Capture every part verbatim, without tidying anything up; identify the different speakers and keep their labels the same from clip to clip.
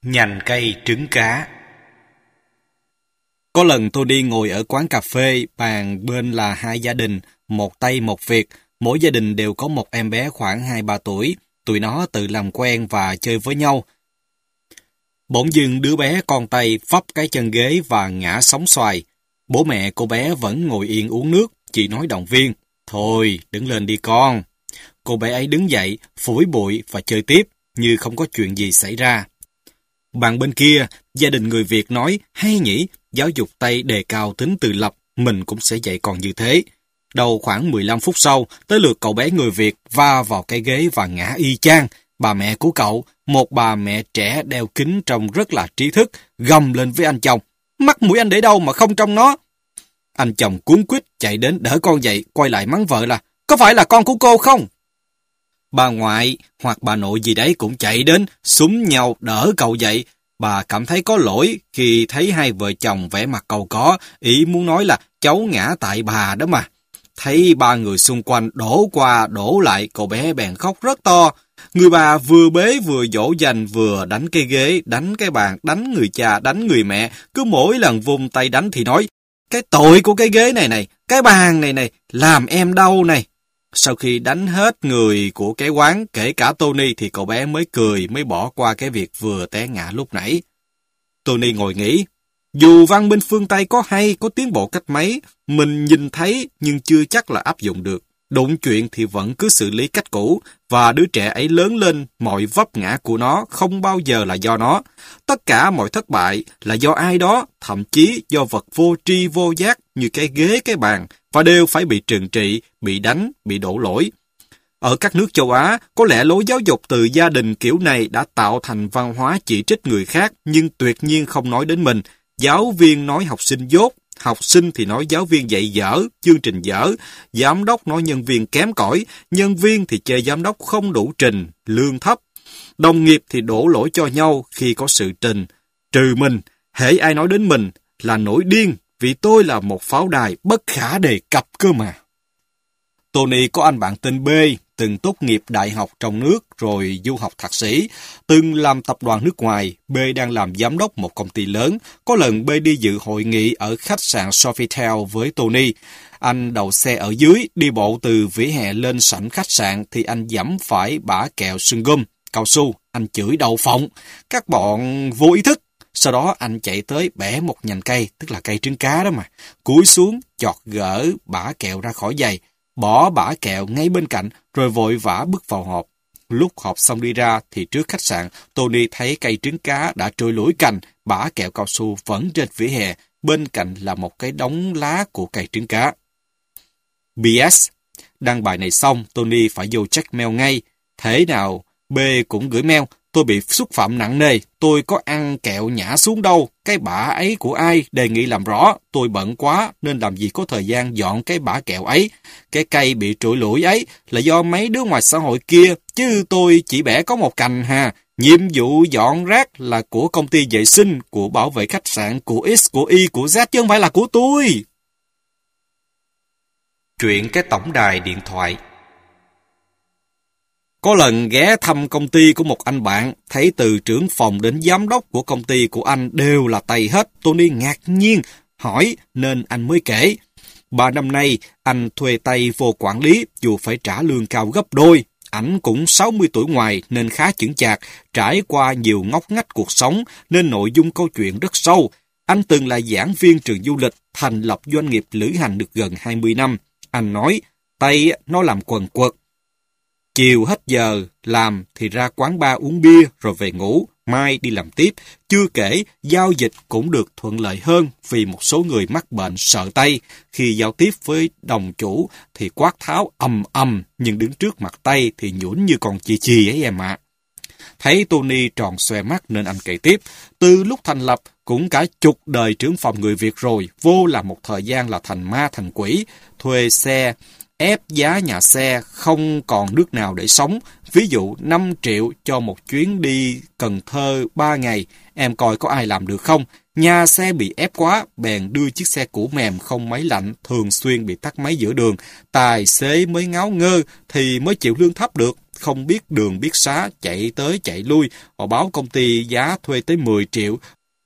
Speaker 1: Nhành cây trứng cá.
Speaker 2: Có lần tôi đi ngồi ở quán cà phê, bàn bên là hai gia đình, một Tây một Việt. Mỗi gia đình đều có một em bé khoảng hai ba tuổi. Tụi nó tự làm quen và chơi với nhau. Bỗng dưng đứa bé con Tây phấp cái chân ghế và ngã sóng xoài. Bố mẹ cô bé vẫn ngồi yên uống nước, chỉ nói động viên. Thôi, đứng lên đi con. Cô bé ấy đứng dậy, phủi bụi và chơi tiếp, như không có chuyện gì xảy ra. Bàn bên kia, gia đình người Việt nói, hay nhỉ, giáo dục Tây đề cao tính tự lập, mình cũng sẽ dạy con như thế. Đầu khoảng mười lăm phút sau, tới lượt cậu bé người Việt va vào cái ghế và ngã y chang. Bà mẹ của cậu, một bà mẹ trẻ đeo kính trông rất là trí thức, gầm lên với anh chồng. Mắt mũi anh để đâu mà không trong nó? Anh chồng cuống quýt chạy đến đỡ con dậy, quay lại mắng vợ là, có phải là con của cô không? Bà ngoại hoặc bà nội gì đấy cũng chạy đến, xúm nhau đỡ cậu dậy. Bà cảm thấy có lỗi khi thấy hai vợ chồng vẻ mặt cau có, ý muốn nói là cháu ngã tại bà đó mà. Thấy ba người xung quanh đổ qua đổ lại, cậu bé bèn khóc rất to. Người bà vừa bế vừa dỗ dành vừa đánh cái ghế, đánh cái bàn, đánh người cha, đánh người mẹ. Cứ mỗi lần vung tay đánh thì nói, cái tội của cái ghế này này, cái bàn này này, làm em đau này. Sau khi đánh hết người của cái quán, kể cả Tony, thì cậu bé mới cười, mới bỏ qua cái việc vừa té ngã lúc nãy. Tony ngồi nghĩ, dù văn minh phương Tây có hay, có tiến bộ cách mấy, mình nhìn thấy nhưng chưa chắc là áp dụng được. Đụng chuyện thì vẫn cứ xử lý cách cũ, và đứa trẻ ấy lớn lên, mọi vấp ngã của nó không bao giờ là do nó. Tất cả mọi thất bại là do ai đó, thậm chí do vật vô tri vô giác như cái ghế cái bàn, và đều phải bị trừng trị, bị đánh, bị đổ lỗi. Ở các nước châu Á, có lẽ lối giáo dục từ gia đình kiểu này đã tạo thành văn hóa chỉ trích người khác, nhưng tuyệt nhiên không nói đến mình. Giáo viên nói học sinh dốt, học sinh thì nói giáo viên dạy dở, chương trình dở, giám đốc nói nhân viên kém cỏi, nhân viên thì chê giám đốc không đủ trình, lương thấp. Đồng nghiệp thì đổ lỗi cho nhau khi có sự trình. Trừ mình, hễ ai nói đến mình là nổi điên, vì tôi là một pháo đài bất khả đề cập cơ mà. Tony có anh bạn tên B, từng tốt nghiệp đại học trong nước rồi du học thạc sĩ, từng làm tập đoàn nước ngoài. B đang làm giám đốc một công ty lớn. Có lần B đi dự hội nghị ở khách sạn Sofitel với Tony. Anh đậu xe ở dưới, đi bộ từ vỉa hè lên sảnh khách sạn thì anh giẫm phải bã kẹo sừng gum, cao su. Anh chửi đậu phộng, các bọn vô ý thức. Sau đó anh chạy tới bẻ một nhành cây, tức là cây trứng cá đó mà, cúi xuống, chọt gỡ bã kẹo ra khỏi giày, bỏ bã kẹo ngay bên cạnh, rồi vội vã bước vào hộp. Lúc họp xong đi ra, thì trước khách sạn, Tony thấy cây trứng cá đã trôi lủi cành, bã kẹo cao su vẫn trên vỉa hè, bên cạnh là một cái đống lá của cây trứng cá. bê ét. Đăng bài này xong, Tony phải vô check mail ngay. Thế nào, B cũng gửi mail. Tôi bị xúc phạm nặng nề, tôi có ăn kẹo nhả xuống đâu, cái bã ấy của ai, đề nghị làm rõ, tôi bận quá nên làm gì có thời gian dọn cái bã kẹo ấy. Cái cây bị trụi lủi ấy là do mấy đứa ngoài xã hội kia, chứ tôi chỉ bẻ có một cành hà. Nhiệm vụ dọn rác là của công ty vệ sinh, của bảo vệ khách sạn, của X, của Y, của Z, chứ không phải là của tôi.
Speaker 1: Chuyện cái tổng đài điện thoại.
Speaker 2: Có lần ghé thăm công ty của một anh bạn, thấy từ trưởng phòng đến giám đốc của công ty của anh đều là Tây hết. Tony ngạc nhiên, hỏi nên anh mới kể. Ba năm nay, anh thuê Tây vô quản lý, dù phải trả lương cao gấp đôi. Ảnh cũng sáu mươi tuổi ngoài nên khá chững chạc, trải qua nhiều ngóc ngách cuộc sống nên nội dung câu chuyện rất sâu. Anh từng là giảng viên trường du lịch, thành lập doanh nghiệp lữ hành được gần hai mươi năm. Anh nói, Tây nó làm quần quật. Chiều hết giờ làm thì ra quán bar uống bia rồi về ngủ, mai đi làm tiếp. Chưa kể, giao dịch cũng được thuận lợi hơn vì một số người mắc bệnh sợ Tây. Khi giao tiếp với đồng chủ thì quát tháo ầm ầm, nhưng đứng trước mặt Tây thì nhũn như con chì chì ấy em ạ. Thấy Tony tròn xoe mắt nên anh kể tiếp. Từ lúc thành lập cũng cả chục đời trưởng phòng người Việt rồi, vô là một thời gian là thành ma thành quỷ, thuê xe, ép giá nhà xe, không còn nước nào để sống. Ví dụ năm triệu cho một chuyến đi Cần Thơ ba ngày, em coi có ai làm được không? Nhà xe bị ép quá, bèn đưa chiếc xe cũ mềm không máy lạnh, thường xuyên bị tắt máy giữa đường. Tài xế mới ngáo ngơ thì mới chịu lương thấp được. không biết đường biết xá, chạy tới chạy lui. Họ báo công ty giá thuê tới mười triệu,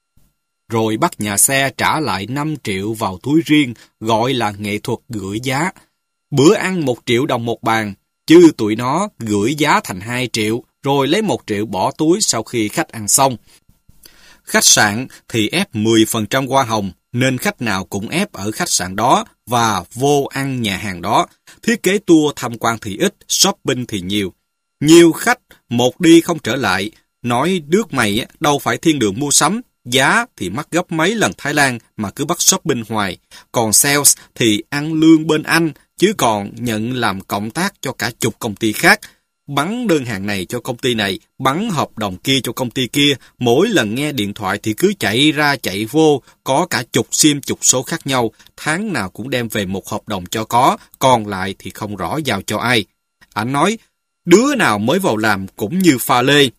Speaker 2: rồi bắt nhà xe trả lại năm triệu vào túi riêng, gọi là nghệ thuật gửi giá. Bữa ăn một triệu đồng một bàn, chứ tụi nó gửi giá thành hai triệu, rồi lấy một triệu bỏ túi sau khi khách ăn xong. Khách sạn thì ép mười phần trăm hoa hồng, nên khách nào cũng ép ở khách sạn đó và vô ăn nhà hàng đó. Thiết kế tour tham quan thì ít, shopping thì nhiều. Nhiều khách một đi không trở lại, nói nước mày đâu phải thiên đường mua sắm, giá thì mắc gấp mấy lần Thái Lan mà cứ bắt shopping hoài. Còn sales thì ăn lương bên Anh, chứ còn nhận làm cộng tác cho cả chục công ty khác. Bắn đơn hàng này cho công ty này, bắn hợp đồng kia cho công ty kia, mỗi lần nghe điện thoại thì cứ chạy ra chạy vô, có cả chục sim chục số khác nhau, tháng nào cũng đem về một hợp đồng cho có, còn lại thì không rõ giao cho ai. Anh nói, đứa nào mới vào làm cũng như pha lê.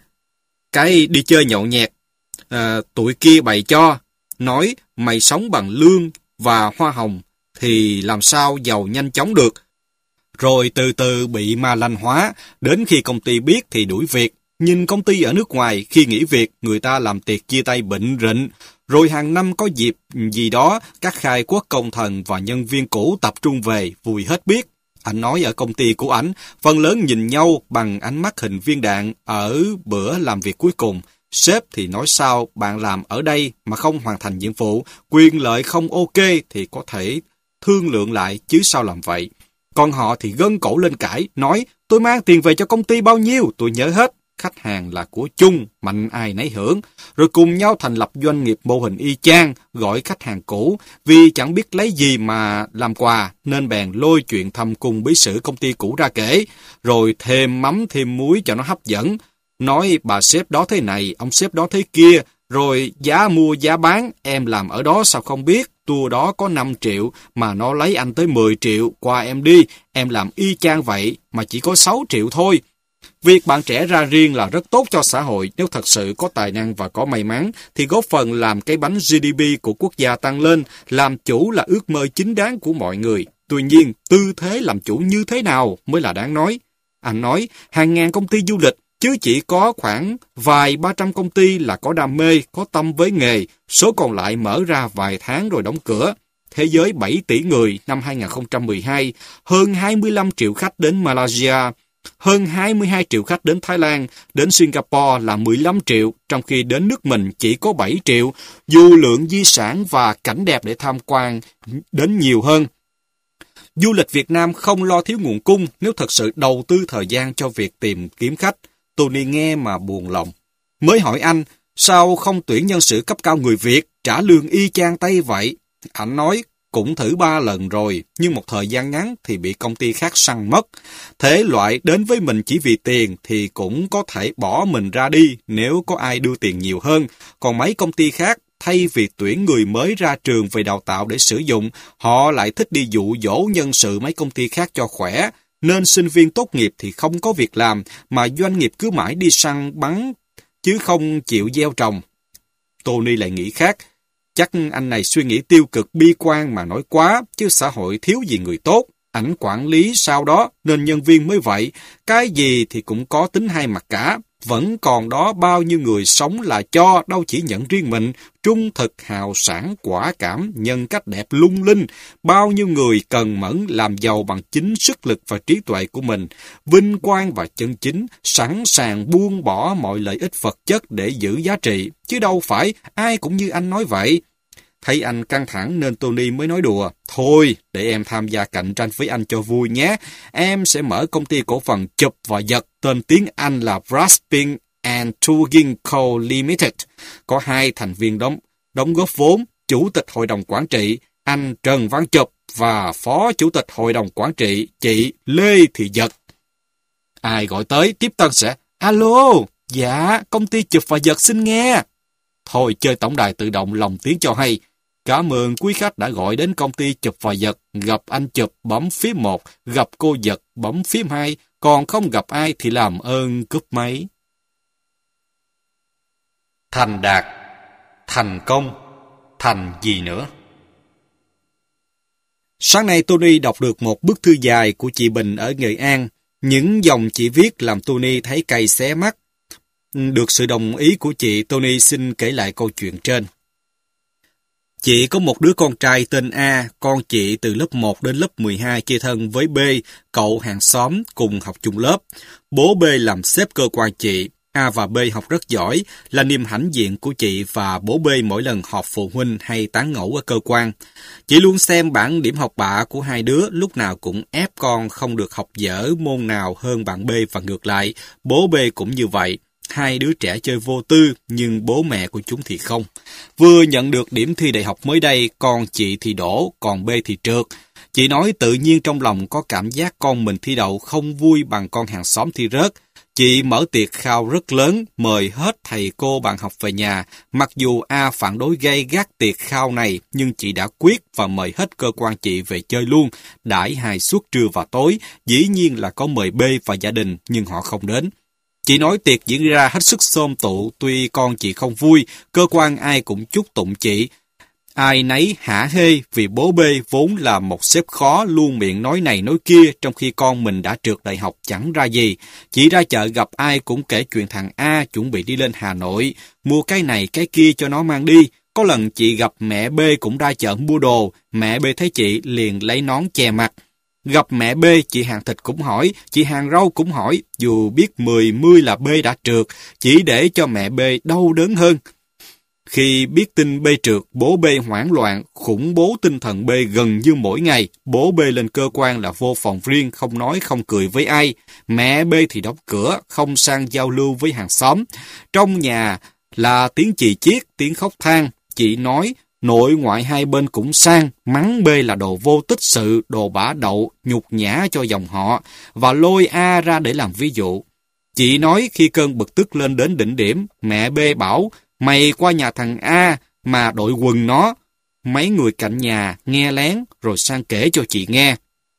Speaker 2: Cái đi chơi nhậu nhẹt, à, tụi kia bày cho, nói mày sống bằng lương và hoa hồng thì làm sao giàu nhanh chóng được. Rồi từ từ bị ma lanh hóa, đến khi công ty biết thì đuổi việc. Nhìn công ty ở nước ngoài, khi nghỉ việc, người ta làm tiệc chia tay bệnh rịnh. Rồi hàng năm có dịp gì đó, các khai quốc công thần và nhân viên cũ tập trung về, vui hết biết. Anh nói ở công ty của ảnh, phần lớn nhìn nhau bằng ánh mắt hình viên đạn ở bữa làm việc cuối cùng. Sếp thì nói sao bạn làm ở đây mà không hoàn thành nhiệm vụ, quyền lợi không ok thì có thể thương lượng lại chứ sao làm vậy. Còn họ thì gân cổ lên cãi, nói tôi mang tiền về cho công ty bao nhiêu, tôi nhớ hết. Khách hàng là của chung, mạnh ai nấy hưởng. Rồi cùng nhau thành lập doanh nghiệp mô hình y chang, gọi khách hàng cũ, vì chẳng biết lấy gì mà làm quà, nên bèn lôi chuyện thâm cung bí sử công ty cũ ra kể, rồi thêm mắm thêm muối cho nó hấp dẫn. Nói bà sếp đó thế này, ông sếp đó thế kia, rồi giá mua giá bán, em làm ở đó sao không biết, tour đó có năm triệu mà nó lấy anh tới mười triệu, qua em đi, em làm y chang vậy mà chỉ có sáu triệu thôi. Việc bạn trẻ ra riêng là rất tốt cho xã hội, nếu thật sự có tài năng và có may mắn thì góp phần làm cái bánh giê đê pê của quốc gia tăng lên, làm chủ là ước mơ chính đáng của mọi người. Tuy nhiên, tư thế làm chủ như thế nào mới là đáng nói. Anh nói, hàng ngàn công ty du lịch, chứ chỉ có khoảng vài ba trăm công ty là có đam mê, có tâm với nghề, số còn lại mở ra vài tháng rồi đóng cửa. Thế giới bảy tỷ người năm hai không một hai, hơn hai mươi lăm triệu khách đến Malaysia, hơn hai mươi hai triệu khách đến Thái Lan, đến Singapore là mười lăm triệu, trong khi đến nước mình chỉ có bảy triệu, dù lượng di sản và cảnh đẹp để tham quan đến nhiều hơn. Du lịch Việt Nam không lo thiếu nguồn cung nếu thật sự đầu tư thời gian cho việc tìm kiếm khách. Tony nghe mà buồn lòng. Mới hỏi anh, sao không tuyển nhân sự cấp cao người Việt, trả lương y chang Tây vậy? Anh nói, cũng thử ba lần rồi, nhưng một thời gian ngắn thì bị công ty khác săn mất. Thế loại đến với mình chỉ vì tiền thì cũng có thể bỏ mình ra đi nếu có ai đưa tiền nhiều hơn. Còn mấy công ty khác, thay vì tuyển người mới ra trường về đào tạo để sử dụng, họ lại thích đi dụ dỗ nhân sự mấy công ty khác cho khỏe. Nên sinh viên tốt nghiệp thì không có việc làm, mà doanh nghiệp cứ mãi đi săn bắn, chứ không chịu gieo trồng. Tony lại nghĩ khác. Chắc anh này suy nghĩ tiêu cực bi quan mà nói quá, chứ xã hội thiếu gì người tốt. Ảnh quản lý sau đó, nên nhân viên mới vậy. Cái gì thì cũng có tính hai mặt cả. Vẫn còn đó bao nhiêu người sống là cho, đâu chỉ nhận riêng mình, trung thực, hào sảng, quả cảm, nhân cách đẹp lung linh. Bao nhiêu người cần mẫn làm giàu bằng chính sức lực và trí tuệ của mình, vinh quang và chân chính, sẵn sàng buông bỏ mọi lợi ích vật chất để giữ giá trị. Chứ đâu phải ai cũng như anh nói vậy. Thấy anh căng thẳng nên Tony mới nói đùa. Thôi, để em tham gia cạnh tranh với anh cho vui nhé. Em sẽ mở công ty cổ phần chụp và giật, tên tiếng Anh là Brasping and Tugging Co. Limited. Có hai thành viên đóng, đóng góp vốn, chủ tịch hội đồng quản trị, anh Trần Văn Chụp và phó chủ tịch hội đồng quản trị, chị Lê Thị Giật. Ai gọi tới, tiếp tân sẽ, alo, dạ, công ty chụp và giật xin nghe. Thôi chơi tổng đài tự động lồng tiếng cho hay. Cảm ơn quý khách đã gọi đến công ty chụp và giật. Gặp anh chụp bấm phím một, gặp cô giật bấm phím hai, còn không gặp ai thì làm ơn cúp máy.
Speaker 1: Thành đạt, thành công, thành gì nữa?
Speaker 2: Sáng nay Tony đọc được một bức thư dài của chị Bình ở Nghệ An. Những dòng chị viết làm Tony thấy cay xé mắt. Được sự đồng ý của chị, Tony xin kể lại câu chuyện trên. Chị có một đứa con trai tên A, con chị từ lớp một đến lớp mười hai chơi thân với B, cậu hàng xóm cùng học chung lớp. Bố B làm sếp cơ quan chị. A và B học rất giỏi, là niềm hãnh diện của chị và bố B mỗi lần họp phụ huynh hay tán ngẫu ở cơ quan. Chị luôn xem bảng điểm học bạ của hai đứa, lúc nào cũng ép con không được học dở môn nào hơn bạn B và ngược lại. Bố B cũng như vậy. Hai đứa trẻ chơi vô tư, nhưng bố mẹ của chúng thì không. Vừa nhận được điểm thi đại học mới đây, con chị thì đỗ, còn B thì trượt. Chị nói tự nhiên trong lòng có cảm giác con mình thi đậu không vui bằng con hàng xóm thi rớt. Chị mở tiệc khao rất lớn, mời hết thầy cô bạn học về nhà. Mặc dù A phản đối gay gắt tiệc khao này, nhưng chị đã quyết và mời hết cơ quan chị về chơi luôn. Đãi hai suất trưa và tối, dĩ nhiên là có mời B và gia đình, nhưng họ không đến. Chị nói tiệc diễn ra hết sức xôm tụ, tuy con chị không vui, cơ quan ai cũng chúc tụng chị. Ai nấy hả hê vì bố B vốn là một sếp khó, luôn miệng nói này nói kia, trong khi con mình đã trượt đại học chẳng ra gì. Chị ra chợ gặp ai cũng kể chuyện thằng A chuẩn bị đi lên Hà Nội, mua cái này cái kia cho nó mang đi. Có lần chị gặp mẹ B cũng ra chợ mua đồ, mẹ B thấy chị liền lấy nón che mặt. Gặp mẹ B, chị hàng thịt cũng hỏi, chị hàng rau cũng hỏi, dù biết mười mươi là B đã trượt, chỉ để cho mẹ B đau đớn hơn. Khi biết tin B trượt, bố B hoảng loạn, khủng bố tinh thần B gần như mỗi ngày. Bố B lên cơ quan là vô phòng riêng, không nói không cười với ai. Mẹ B thì đóng cửa, không sang giao lưu với hàng xóm. Trong nhà là tiếng chì chiết, tiếng khóc than. Chị nói, nội ngoại hai bên cũng sang, mắng B là đồ vô tích sự, đồ bả đậu, nhục nhã cho dòng họ, và lôi A ra để làm ví dụ. Chị nói khi cơn bực tức lên đến đỉnh điểm, mẹ B bảo, mày qua nhà thằng A mà đội quần nó. Mấy người cạnh nhà nghe lén rồi sang kể cho chị nghe.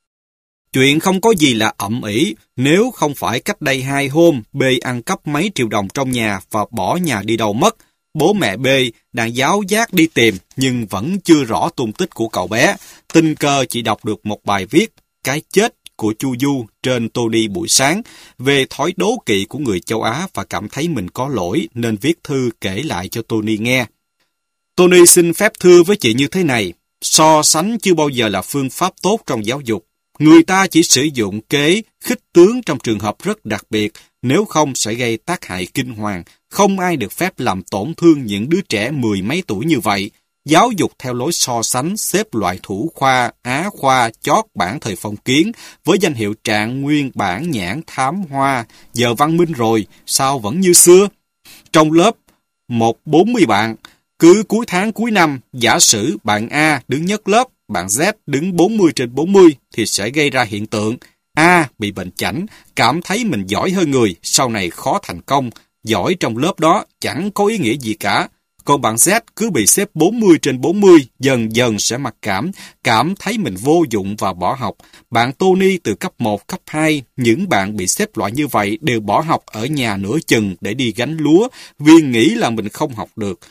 Speaker 2: Chuyện không có gì là ậm ĩ, nếu không phải cách đây hai hôm B ăn cắp mấy triệu đồng trong nhà và bỏ nhà đi đâu mất. Bố mẹ B đang giáo giác đi tìm nhưng vẫn chưa rõ tung tích của cậu bé. Tình cờ chị đọc được một bài viết Cái chết của Chu Du trên Tony buổi sáng về thói đố kỵ của người châu Á và cảm thấy mình có lỗi nên viết thư kể lại cho Tony nghe. Tony xin phép thưa với chị như thế này, so sánh chưa bao giờ là phương pháp tốt trong giáo dục. Người ta chỉ sử dụng kế khích tướng trong trường hợp rất đặc biệt, nếu không sẽ gây tác hại kinh hoàng. Không ai được phép làm tổn thương những đứa trẻ mười mấy tuổi như vậy. Giáo dục theo lối so sánh xếp loại thủ khoa, á khoa, chót bảng thời phong kiến với danh hiệu trạng nguyên bản nhãn thám hoa. Giờ văn minh rồi, sao vẫn như xưa? Trong lớp, một bốn mươi bạn, cứ cuối tháng cuối năm, giả sử bạn A đứng nhất lớp, bạn Z đứng bốn mươi trên bốn mươi thì sẽ gây ra hiện tượng A bị bệnh chảnh, cảm thấy mình giỏi hơn người, sau này khó thành công, giỏi trong lớp đó chẳng có ý nghĩa gì cả. Còn bạn Z cứ bị xếp bốn mươi trên bốn mươi, dần dần sẽ mặc cảm, cảm thấy mình vô dụng và bỏ học. Bạn Tony từ cấp một, cấp hai, những bạn bị xếp loại như vậy đều bỏ học ở nhà nửa chừng để đi gánh lúa vì nghĩ là mình không học được.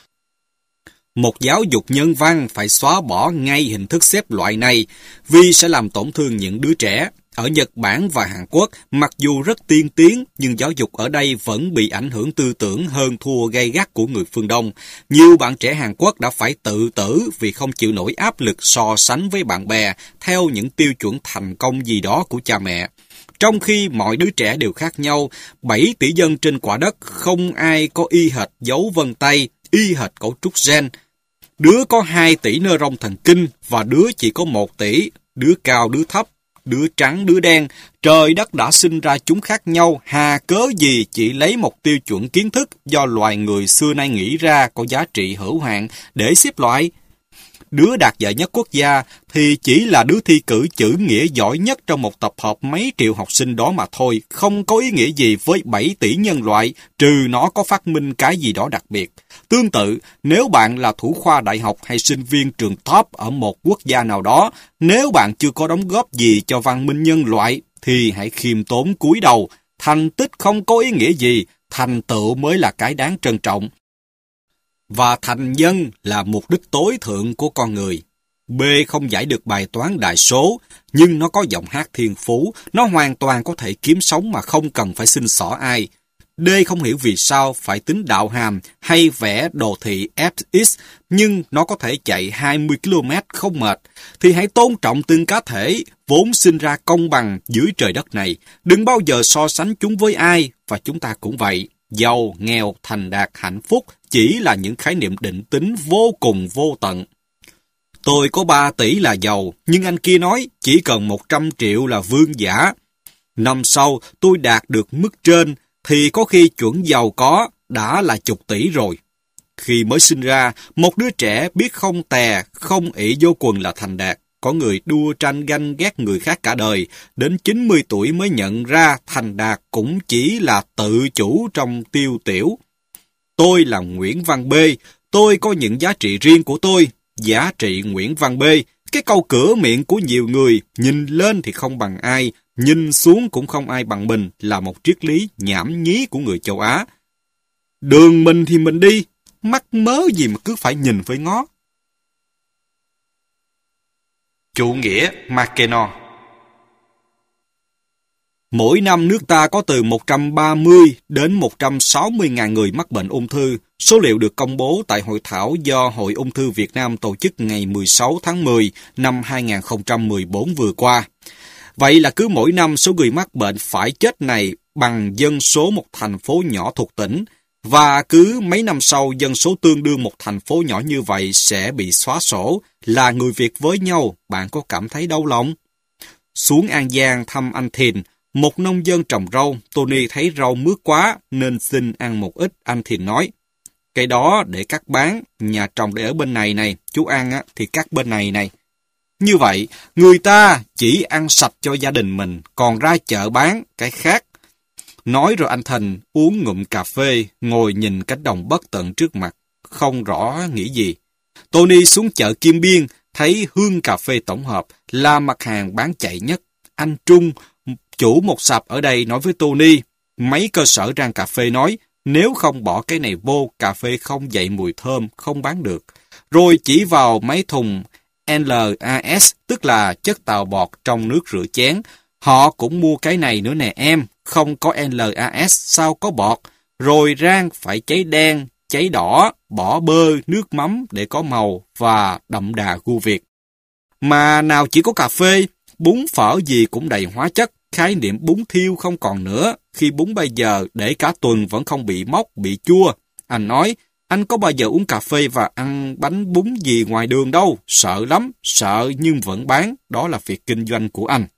Speaker 2: Một giáo dục nhân văn phải xóa bỏ ngay hình thức xếp loại này vì sẽ làm tổn thương những đứa trẻ. Ở Nhật Bản và Hàn Quốc, mặc dù rất tiên tiến, nhưng giáo dục ở đây vẫn bị ảnh hưởng tư tưởng hơn thua gay gắt của người phương Đông. Nhiều bạn trẻ Hàn Quốc đã phải tự tử vì không chịu nổi áp lực so sánh với bạn bè theo những tiêu chuẩn thành công gì đó của cha mẹ. Trong khi mọi đứa trẻ đều khác nhau, bảy tỷ dân trên quả đất không ai có y hệt dấu vân tay, y hệt cấu trúc gen. Đứa có hai tỷ nơ rong thần kinh và đứa chỉ có một tỷ, đứa cao đứa thấp, đứa trắng đứa đen. Trời đất đã sinh ra chúng khác nhau, hà cớ gì chỉ lấy một tiêu chuẩn kiến thức do loài người xưa nay nghĩ ra có giá trị hữu hạn để xếp loại. Đứa đạt giải nhất quốc gia thì chỉ là đứa thi cử chữ nghĩa giỏi nhất trong một tập hợp mấy triệu học sinh đó mà thôi, không có ý nghĩa gì với bảy tỷ nhân loại, trừ nó có phát minh cái gì đó đặc biệt. Tương tự, nếu bạn là thủ khoa đại học hay sinh viên trường top ở một quốc gia nào đó, nếu bạn chưa có đóng góp gì cho văn minh nhân loại, thì hãy khiêm tốn cúi đầu. Thành tích không có ý nghĩa gì, thành tựu mới là cái đáng trân trọng. Và thành nhân là mục đích tối thượng của con người. B không giải được bài toán đại số, nhưng nó có giọng hát thiên phú, nó hoàn toàn có thể kiếm sống mà không cần phải xin xỏ ai. D không hiểu vì sao phải tính đạo hàm hay vẽ đồ thị ép ích, nhưng nó có thể chạy hai mươi ki lô mét không mệt. Thì hãy tôn trọng từng cá thể, vốn sinh ra công bằng dưới trời đất này. Đừng bao giờ so sánh chúng với ai, và chúng ta cũng vậy. Giàu, nghèo, thành đạt, hạnh phúc chỉ là những khái niệm định tính vô cùng vô tận. Tôi có ba tỷ là giàu, nhưng anh kia nói chỉ cần một trăm triệu là vương giả. Năm sau tôi đạt được mức trên, thì có khi chuẩn giàu có đã là chục tỷ rồi. Khi mới sinh ra, một đứa trẻ biết không tè, không ỷ vô quần là thành đạt. Có người đua tranh ganh ghét người khác cả đời, đến chín mươi tuổi mới nhận ra thành đạt cũng chỉ là tự chủ trong tiêu tiểu. Tôi là Nguyễn Văn B, tôi có những giá trị riêng của tôi. Giá trị Nguyễn Văn B, cái câu cửa miệng của nhiều người, nhìn lên thì không bằng ai, nhìn xuống cũng không ai bằng mình, là một triết lý nhảm nhí của người châu Á. Đường mình thì mình đi, mắc mớ gì mà cứ phải nhìn với ngó.
Speaker 1: Chủ nghĩa Mackennal.
Speaker 2: Mỗi năm nước ta có từ một trăm ba mươi đến một trăm sáu mươi ngàn người mắc bệnh ung thư. Số liệu được công bố tại hội thảo do Hội Ung thư Việt Nam tổ chức ngày mười sáu tháng mười năm hai nghìn không trăm mười bốn vừa qua. Vậy là cứ mỗi năm số người mắc bệnh phải chết này bằng dân số một thành phố nhỏ thuộc tỉnh, và cứ mấy năm sau dân số tương đương một thành phố nhỏ như vậy sẽ bị xóa sổ. Là người Việt với nhau, bạn có cảm thấy đau lòng? Xuống An Giang thăm anh Thìn, một nông dân trồng rau. Tony thấy rau mướt quá nên xin ăn một ít. Anh Thìn nói, cái đó để cắt bán, nhà trồng để ở bên này này, chú ăn á, thì cắt bên này này. Như vậy, người ta chỉ ăn sạch cho gia đình mình, còn ra chợ bán cái khác. Nói rồi anh Thành uống ngụm cà phê, ngồi nhìn cánh đồng bất tận trước mặt, không rõ nghĩ gì. Tony xuống chợ Kim Biên, thấy Hương cà phê tổng hợp là mặt hàng bán chạy nhất. Anh Trung, chủ một sạp ở đây, nói với Tony, mấy cơ sở rang cà phê nói, nếu không bỏ cái này vô, cà phê không dậy mùi thơm, không bán được. Rồi chỉ vào mấy thùng L A S, tức là chất tạo bọt trong nước rửa chén. Họ cũng mua cái này nữa nè em, không có L A S sao có bọt. Rồi rang phải cháy đen, cháy đỏ, bỏ bơ, nước mắm để có màu và đậm đà gu Việt. Mà nào chỉ có cà phê, bún phở gì cũng đầy hóa chất, khái niệm bún thiêu không còn nữa, khi bún bây giờ để cả tuần vẫn không bị mốc, bị chua. Anh nói, anh có bao giờ uống cà phê và ăn bánh bún gì ngoài đường đâu, sợ lắm, sợ nhưng vẫn bán, đó là việc kinh doanh của anh.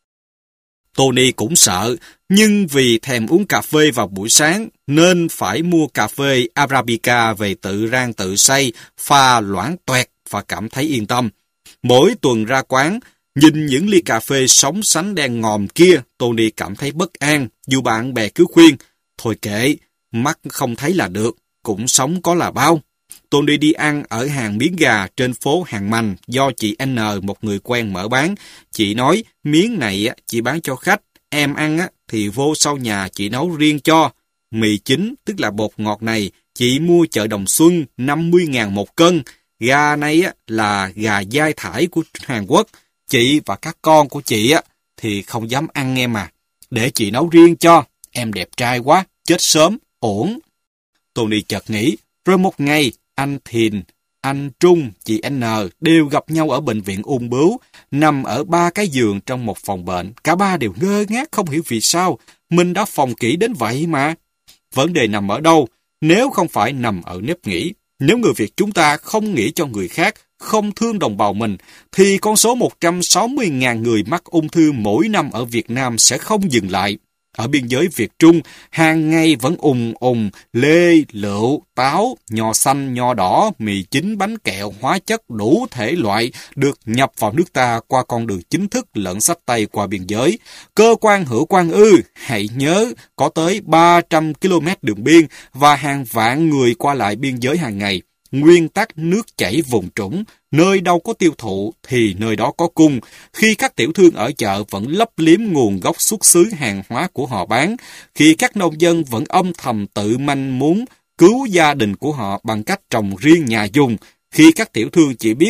Speaker 2: Tony cũng sợ, nhưng vì thèm uống cà phê vào buổi sáng, nên phải mua cà phê Arabica về tự rang tự xay, pha loãng toẹt và cảm thấy yên tâm. Mỗi tuần ra quán, nhìn những ly cà phê sóng sánh đen ngòm kia, Tony cảm thấy bất an, dù bạn bè cứ khuyên, thôi kệ, mắt không thấy là được, cũng sống có là bao. Tony đi ăn ở hàng miếng gà trên phố Hàng Mành do chị N, một người quen mở bán. Chị nói, miếng này chị bán cho khách, em ăn thì vô sau nhà chị nấu riêng cho. Mì chính, tức là bột ngọt này, chị mua chợ Đồng Xuân, năm mươi ngàn một cân. Gà này là gà dai thải của Hàn Quốc. Chị và các con của chị thì không dám ăn em à. Để chị nấu riêng cho, em đẹp trai quá, chết sớm, ổn. Tony chợt nghĩ, rồi một ngày, anh Thìn, anh Trung, chị N đều gặp nhau ở bệnh viện ung bướu, nằm ở ba cái giường trong một phòng bệnh. Cả ba đều ngơ ngác không hiểu vì sao, mình đã phòng kỹ đến vậy mà. Vấn đề nằm ở đâu? Nếu không phải nằm ở nếp nghĩ. Nếu người Việt chúng ta không nghĩ cho người khác, không thương đồng bào mình, thì con số một trăm sáu mươi ngàn người mắc ung thư mỗi năm ở Việt Nam sẽ không dừng lại. Ở biên giới Việt-Trung, hàng ngày vẫn ùng ùng, lê, lựu, táo, nho xanh, nho đỏ, mì chính, bánh kẹo, hóa chất đủ thể loại được nhập vào nước ta qua con đường chính thức lẫn xách tay qua biên giới. Cơ quan hữu quan ư, hãy nhớ, có tới ba trăm ki lô mét đường biên và hàng vạn người qua lại biên giới hàng ngày. Nguyên tắc nước chảy vùng trũng, nơi đâu có tiêu thụ thì nơi đó có cung. Khi các tiểu thương ở chợ vẫn lấp liếm nguồn gốc xuất xứ hàng hóa của họ bán, khi các nông dân vẫn âm thầm tự manh muốn cứu gia đình của họ bằng cách trồng riêng nhà dùng, khi các tiểu thương chỉ biết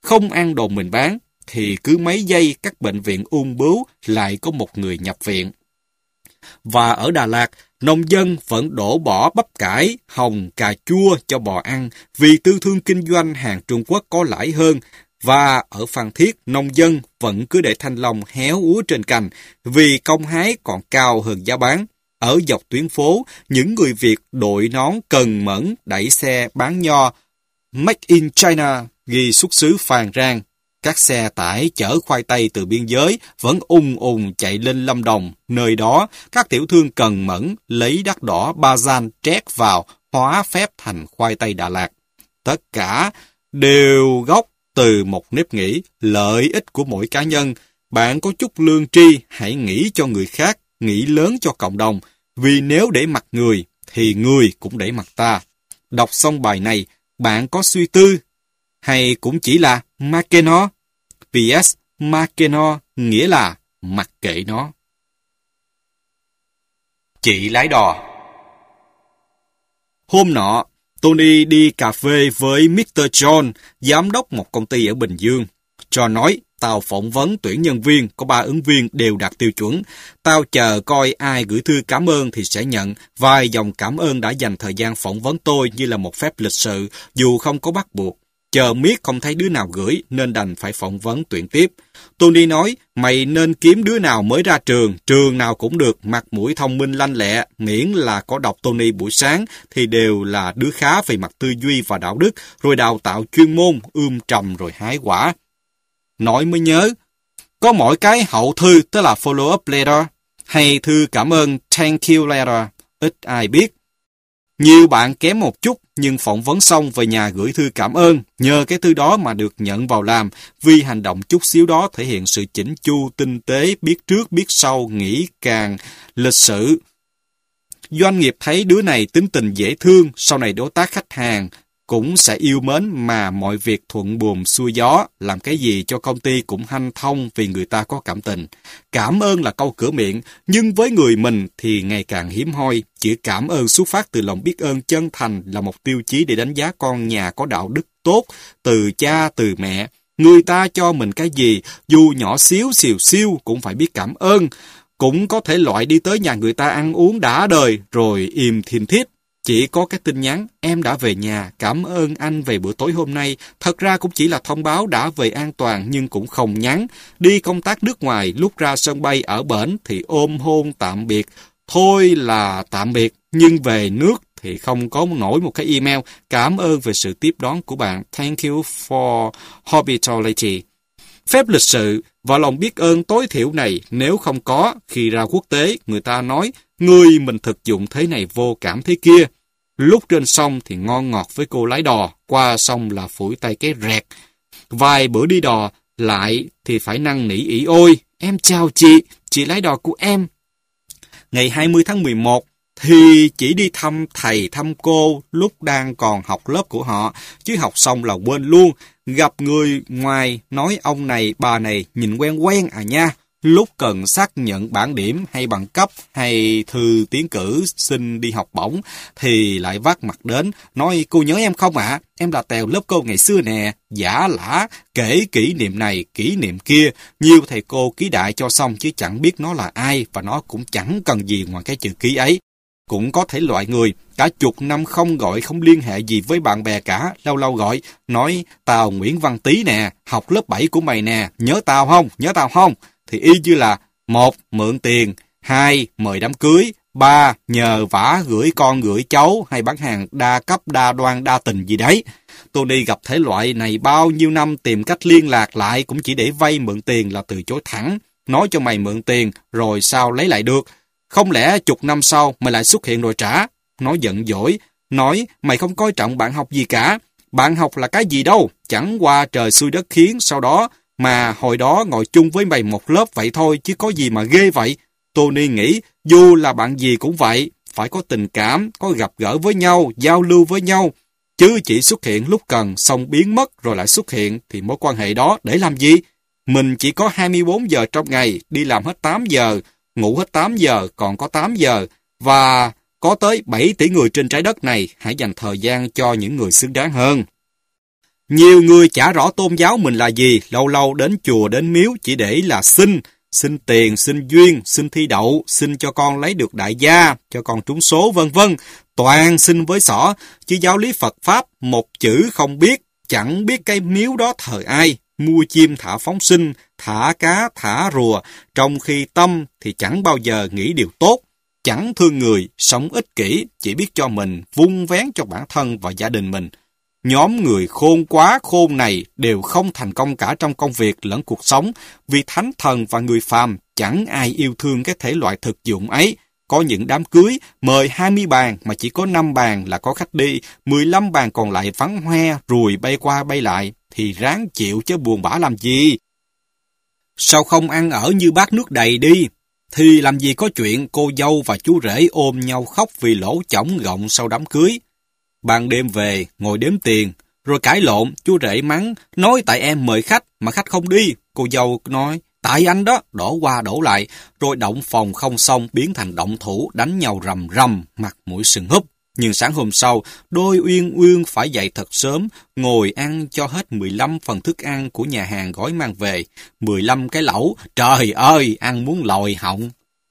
Speaker 2: không ăn đồ mình bán, thì cứ mấy giây các bệnh viện ung bướu lại có một người nhập viện. Và ở Đà Lạt, nông dân vẫn đổ bỏ bắp cải, hồng, cà chua cho bò ăn vì tư thương kinh doanh hàng Trung Quốc có lãi hơn. Và ở Phan Thiết, nông dân vẫn cứ để thanh long héo úa trên cành vì công hái còn cao hơn giá bán. Ở dọc tuyến phố, những người Việt đội nón cần mẫn đẩy xe bán nho Made in China ghi xuất xứ Phan Rang. Các xe tải chở khoai tây từ biên giới vẫn ùng ùng chạy lên Lâm Đồng. Nơi đó, các tiểu thương cần mẫn lấy đắt đỏ ba gian trét vào, hóa phép thành khoai tây Đà Lạt. Tất cả đều gốc từ một nếp nghĩ, lợi ích của mỗi cá nhân. Bạn có chút lương tri, hãy nghĩ cho người khác, nghĩ lớn cho cộng đồng. Vì nếu để mặt người, thì người cũng để mặt ta. Đọc xong bài này, bạn có suy tư, hay cũng chỉ là mặc nó? pê ét mặc nó nghĩa là mặc kệ nó.
Speaker 1: Chị lái đò.
Speaker 2: Hôm nọ, Tony đi cà phê với mít tơ John, giám đốc một công ty ở Bình Dương. John nói, tao phỏng vấn tuyển nhân viên, có ba ứng viên đều đạt tiêu chuẩn. Tao chờ coi ai gửi thư cảm ơn thì sẽ nhận. Vài dòng cảm ơn đã dành thời gian phỏng vấn tôi như là một phép lịch sự, dù không có bắt buộc. Chờ miết không thấy đứa nào gửi nên đành phải phỏng vấn tuyển tiếp. Tony nói, mày nên kiếm đứa nào mới ra trường, trường nào cũng được, mặt mũi thông minh lanh lẹ, miễn là có đọc Tony buổi sáng thì đều là đứa khá về mặt tư duy và đạo đức, rồi đào tạo chuyên môn, ươm trầm rồi hái quả. Nói mới nhớ, có mỗi cái hậu thư tức là follow-up letter, hay thư cảm ơn thank you letter, ít ai biết. Nhiều bạn kém một chút, nhưng phỏng vấn xong về nhà gửi thư cảm ơn, nhờ cái thư đó mà được nhận vào làm, vì hành động chút xíu đó thể hiện sự chỉnh chu, tinh tế, biết trước, biết sau, nghĩ càng, lịch sự. Doanh nghiệp thấy đứa này tính tình dễ thương, sau này đối tác khách hàng cũng sẽ yêu mến mà mọi việc thuận buồm xuôi gió, làm cái gì cho công ty cũng hanh thông vì người ta có cảm tình. Cảm ơn là câu cửa miệng, nhưng với người mình thì ngày càng hiếm hoi. Chữ cảm ơn xuất phát từ lòng biết ơn chân thành là một tiêu chí để đánh giá con nhà có đạo đức tốt, từ cha, từ mẹ. Người ta cho mình cái gì, dù nhỏ xíu, xìu xiu cũng phải biết cảm ơn. Cũng có thể loại đi tới nhà người ta ăn uống đã đời, rồi im thiên thiết. Chỉ có cái tin nhắn, em đã về nhà, cảm ơn anh về bữa tối hôm nay. Thật ra cũng chỉ là thông báo đã về an toàn nhưng cũng không nhắn. Đi công tác nước ngoài, lúc ra sân bay ở bển thì ôm hôn tạm biệt. Thôi là tạm biệt, nhưng về nước thì không có nổi một cái email. Cảm ơn về sự tiếp đón của bạn. Thank you for hospitality. Phép lịch sự và lòng biết ơn tối thiểu này nếu không có, khi ra quốc tế, người ta nói, người mình thực dụng thế này vô cảm thế kia. Lúc trên sông thì ngon ngọt với cô lái đò, qua sông là phủi tay cái rẹt. Vài bữa đi đò, lại thì phải năn nỉ ỉ ôi, em chào chị, chị lái đò của em. Ngày hai mươi tháng mười một, thì chỉ đi thăm thầy thăm cô lúc đang còn học lớp của họ, chứ học xong là quên luôn. Gặp người ngoài nói ông này bà này nhìn quen quen à nha. Lúc cần xác nhận bảng điểm hay bằng cấp hay thư tiến cử xin đi học bổng thì lại vác mặt đến nói cô nhớ em không ạ? À? Em là Tèo lớp cô ngày xưa nè. Giả lả kể kỷ niệm này kỷ niệm kia, nhiều thầy cô ký đại cho xong chứ chẳng biết nó là ai và nó cũng chẳng cần gì ngoài cái chữ ký ấy. Cũng có thể loại người cả chục năm không gọi không liên hệ gì với bạn bè cả, lâu lâu gọi nói tao Nguyễn Văn Tý nè, học lớp bảy của mày nè, nhớ tao không, nhớ tao không? Thì y như là một mượn tiền, hai mời đám cưới, ba nhờ vả gửi con gửi cháu hay bán hàng đa cấp đa đoan đa tình gì đấy. Tony gặp thể loại này bao nhiêu năm tìm cách liên lạc lại cũng chỉ để vay mượn tiền là từ chối thẳng, nói cho mày mượn tiền rồi sao lấy lại được. Không lẽ chục năm sau mày lại xuất hiện rồi trả? Nó giận dỗi, nói mày không coi trọng bạn học gì cả. Bạn học là cái gì đâu, chẳng qua trời xui đất khiến, sau đó mà hồi đó ngồi chung với mày một lớp vậy thôi chứ có gì mà ghê vậy. Tony nghĩ dù là bạn gì cũng vậy, phải có tình cảm, có gặp gỡ với nhau, giao lưu với nhau. Chứ chỉ xuất hiện lúc cần xong biến mất rồi lại xuất hiện thì mối quan hệ đó để làm gì? Mình chỉ có hai mươi bốn giờ trong ngày, đi làm hết tám giờ, ngủ hết tám giờ, còn có tám giờ. Và có tới bảy tỷ người trên trái đất này, hãy dành thời gian cho những người xứng đáng hơn. Nhiều người chả rõ tôn giáo mình là gì, lâu lâu đến chùa đến miếu chỉ để là xin, xin tiền, xin duyên, xin thi đậu, xin cho con lấy được đại gia, cho con trúng số vân vân, toàn xin với xỏ, chứ giáo lý Phật Pháp một chữ không biết, chẳng biết cái miếu đó thờ ai, mua chim thả phóng sinh, thả cá thả rùa, trong khi tâm thì chẳng bao giờ nghĩ điều tốt, chẳng thương người, sống ích kỷ, chỉ biết cho mình, vung vén cho bản thân và gia đình mình. Nhóm người khôn quá khôn này đều không thành công cả trong công việc lẫn cuộc sống, vì thánh thần và người phàm chẳng ai yêu thương cái thể loại thực dụng ấy. Có những đám cưới mời hai mươi bàn mà chỉ có năm bàn là có khách đi, mười lăm bàn còn lại vắng hoe, ruồi bay qua bay lại, thì ráng chịu chứ buồn bã làm gì. Sao không ăn ở như bát nước đầy đi? Thì làm gì có chuyện cô dâu và chú rể ôm nhau khóc vì lỗ chổng gọng sau đám cưới. Ban đêm về, ngồi đếm tiền, rồi cãi lộn, chú rể mắng, nói tại em mời khách mà khách không đi. Cô dâu nói, tại anh đó, đổ qua đổ lại, rồi động phòng không xong biến thành động thủ, đánh nhau rầm rầm, mặt mũi sưng húp. Nhưng sáng hôm sau, đôi Uyên Uyên phải dậy thật sớm, ngồi ăn cho hết mười lăm phần thức ăn của nhà hàng gói mang về. mười lăm cái lẩu, trời ơi, ăn muốn lòi họng.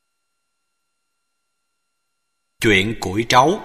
Speaker 1: Chuyện củi trấu.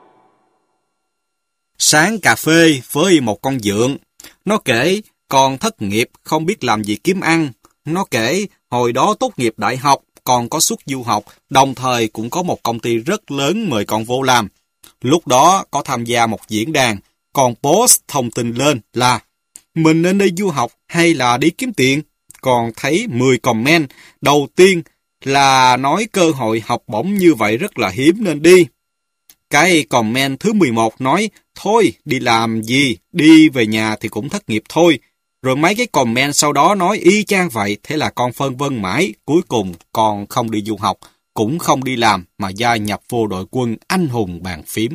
Speaker 2: Sáng cà phê với một con dượng, nó kể con thất nghiệp không biết làm gì kiếm ăn. Nó kể hồi đó tốt nghiệp đại học, con có suất du học, đồng thời cũng có một công ty rất lớn mời con vô làm. Lúc đó có tham gia một diễn đàn, con post thông tin lên là mình nên đi du học hay là đi kiếm tiền. Còn thấy mười comment, đầu tiên là nói cơ hội học bổng như vậy rất là hiếm nên đi. Cái comment thứ mười một nói, thôi đi làm gì, đi về nhà thì cũng thất nghiệp thôi. Rồi mấy cái comment sau đó nói y chang vậy, thế là con phân vân mãi, cuối cùng con không đi du học, cũng không đi làm mà gia nhập vô đội quân anh hùng bàn phím.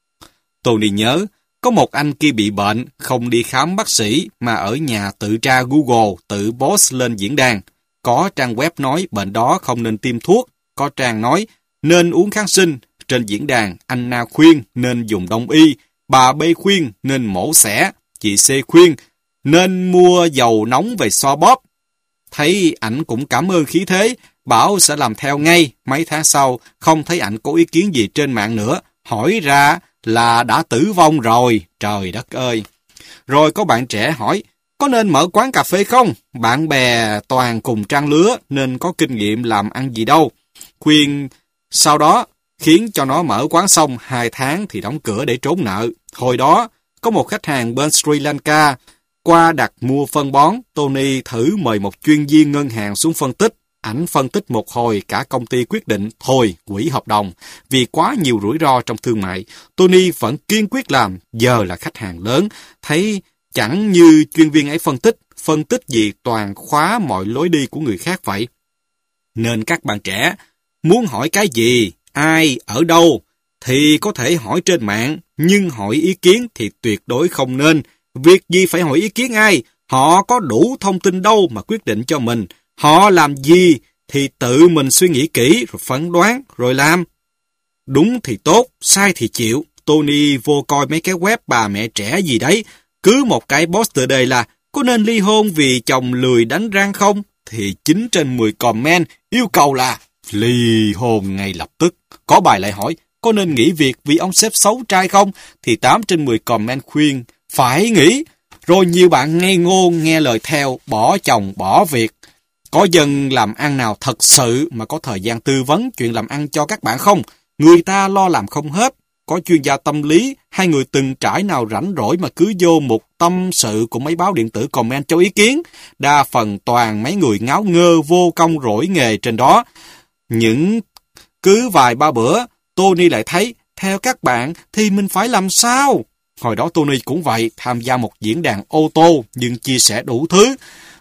Speaker 2: Tony nhớ, có một anh kia bị bệnh, không đi khám bác sĩ mà ở nhà tự tra Google, tự post lên diễn đàn. Có trang web nói bệnh đó không nên tiêm thuốc, có trang nói nên uống kháng sinh. Trên diễn đàn, anh A khuyên nên dùng đông y, bà B khuyên nên mổ xẻ, chị C khuyên nên mua dầu nóng về xoa bóp. Thấy ảnh cũng cảm ơn khí thế, bảo sẽ làm theo ngay. Mấy tháng sau, không thấy ảnh có ý kiến gì trên mạng nữa. Hỏi ra là đã tử vong rồi, trời đất ơi. Rồi có bạn trẻ hỏi, có nên mở quán cà phê không? Bạn bè toàn cùng trang lứa nên có kinh nghiệm làm ăn gì đâu. Khuyên sau đó khiến cho nó mở quán xong hai tháng thì đóng cửa để trốn nợ. Hồi đó, có một khách hàng bên Sri Lanka qua đặt mua phân bón, Tony thử mời một chuyên viên ngân hàng xuống phân tích. Ảnh phân tích một hồi, cả công ty quyết định thôi hủy hợp đồng. Vì quá nhiều rủi ro trong thương mại, Tony vẫn kiên quyết làm, giờ là khách hàng lớn. Thấy chẳng như chuyên viên ấy phân tích, phân tích gì toàn khóa mọi lối đi của người khác vậy. Nên các bạn trẻ, muốn hỏi cái gì, ai, ở đâu, thì có thể hỏi trên mạng, nhưng hỏi ý kiến thì tuyệt đối không nên. Việc gì phải hỏi ý kiến ai? Họ có đủ thông tin đâu mà quyết định cho mình. Họ làm gì thì tự mình suy nghĩ kỹ, rồi phán đoán, rồi làm. Đúng thì tốt, sai thì chịu. Tony vô coi mấy cái web bà mẹ trẻ gì đấy. Cứ một cái post tựa đề là có nên ly hôn vì chồng lười đánh răng không? Thì chín trên mười comment yêu cầu là ly hôn ngay lập tức. Có bài lại hỏi có nên nghỉ việc vì ông sếp xấu trai không? Thì tám trên mười comment khuyên phải nghỉ. Rồi nhiều bạn ngây ngô nghe lời theo, bỏ chồng bỏ việc. Có dân làm ăn nào thật sự mà có thời gian tư vấn chuyện làm ăn cho các bạn không? Người ta lo làm không hết. Có chuyên gia tâm lý hay người từng trải nào rảnh rỗi mà cứ vô mục tâm sự của mấy báo điện tử comment cho ý kiến. Đa phần toàn mấy người ngáo ngơ vô công rỗi nghề trên đó. Những cứ vài ba bữa, Tony lại thấy, theo các bạn thì mình phải làm sao? Hồi đó Tony cũng vậy, tham gia một diễn đàn ô tô nhưng chia sẻ đủ thứ.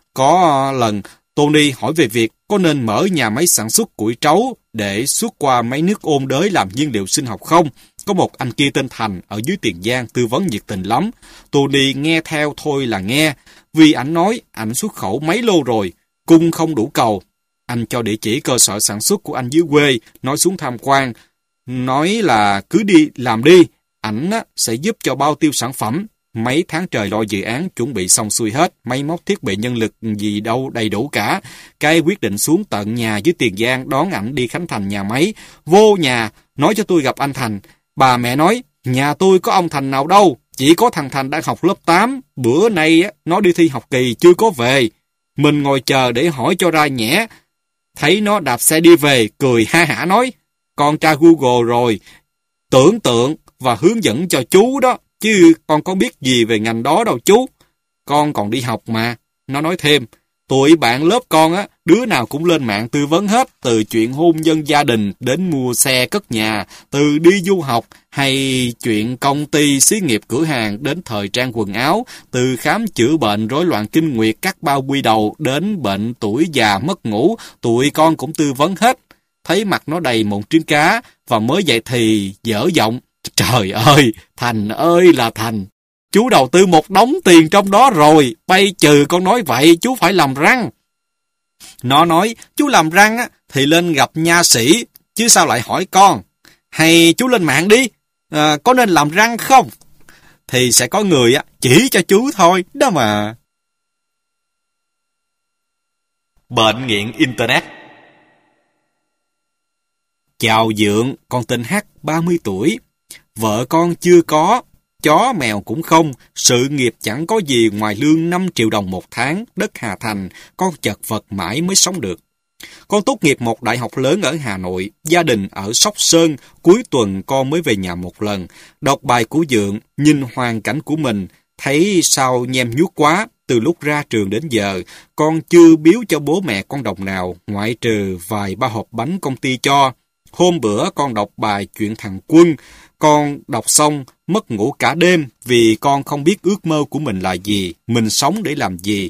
Speaker 2: Có lần Tony hỏi về việc có nên mở nhà máy sản xuất củi trấu để xuất qua mấy nước ôn đới làm nhiên liệu sinh học không? Có một anh kia tên Thành ở dưới Tiền Giang tư vấn nhiệt tình lắm. Tony nghe theo thôi là nghe, vì ảnh nói ảnh xuất khẩu mấy lô rồi, cung không đủ cầu. Anh cho địa chỉ cơ sở sản xuất của anh dưới quê, nói xuống tham quan, nói là cứ đi làm đi, ảnh sẽ giúp cho bao tiêu sản phẩm. Mấy tháng trời lo dự án chuẩn bị xong xuôi hết, máy móc thiết bị nhân lực gì đâu đầy đủ cả. Cái quyết định xuống tận nhà dưới Tiền Giang đón ảnh đi khánh thành nhà máy. Vô nhà, nói cho tôi gặp anh Thành. Bà mẹ nói, nhà tôi có ông Thành nào đâu, chỉ có thằng Thành đang học lớp tám. Bữa nay nó đi thi học kỳ chưa có về. Mình ngồi chờ để hỏi cho ra nhẽ. Thấy nó đạp xe đi về, cười ha hả nói, con tra Google rồi, tưởng tượng và hướng dẫn cho chú đó, chứ con có biết gì về ngành đó đâu chú. Con còn đi học mà. Nó nói thêm, tụi bạn lớp con á, đứa nào cũng lên mạng tư vấn hết, từ chuyện hôn nhân gia đình đến mua xe cất nhà, từ đi du học hay chuyện công ty xí nghiệp cửa hàng đến thời trang quần áo, từ khám chữa bệnh rối loạn kinh nguyệt cắt bao quy đầu đến bệnh tuổi già mất ngủ, tụi con cũng tư vấn hết. Thấy mặt nó đầy mụn trứng cá và mới dậy thì dở giọng, trời ơi, Thành ơi là Thành. Chú đầu tư một đống tiền trong đó rồi, bay trừ con nói vậy, chú phải làm răng. Nó nói, chú làm răng á, thì lên gặp nha sĩ, chứ sao lại hỏi con. Hay chú lên mạng đi, à, có nên làm răng không? Thì sẽ có người á chỉ cho chú thôi, đó mà.
Speaker 1: Bệnh nghiện Internet.
Speaker 2: Chào Dượng, con tên H, ba mươi tuổi. Vợ con chưa có, chó mèo cũng không, sự nghiệp chẳng có gì ngoài lương năm triệu đồng một tháng, đất Hà Thành, con chật vật mãi mới sống được. Con tốt nghiệp một đại học lớn ở Hà Nội, gia đình ở Sóc Sơn, cuối tuần con mới về nhà một lần. Đọc bài của Dượng, nhìn hoàn cảnh của mình, thấy sao nhem nhuốc quá. Từ lúc ra trường đến giờ, con chưa biếu cho bố mẹ con đồng nào, ngoại trừ vài ba hộp bánh công ty cho. Hôm bữa con đọc bài chuyện thằng Quân, con đọc xong mất ngủ cả đêm vì con không biết ước mơ của mình là gì, mình sống để làm gì.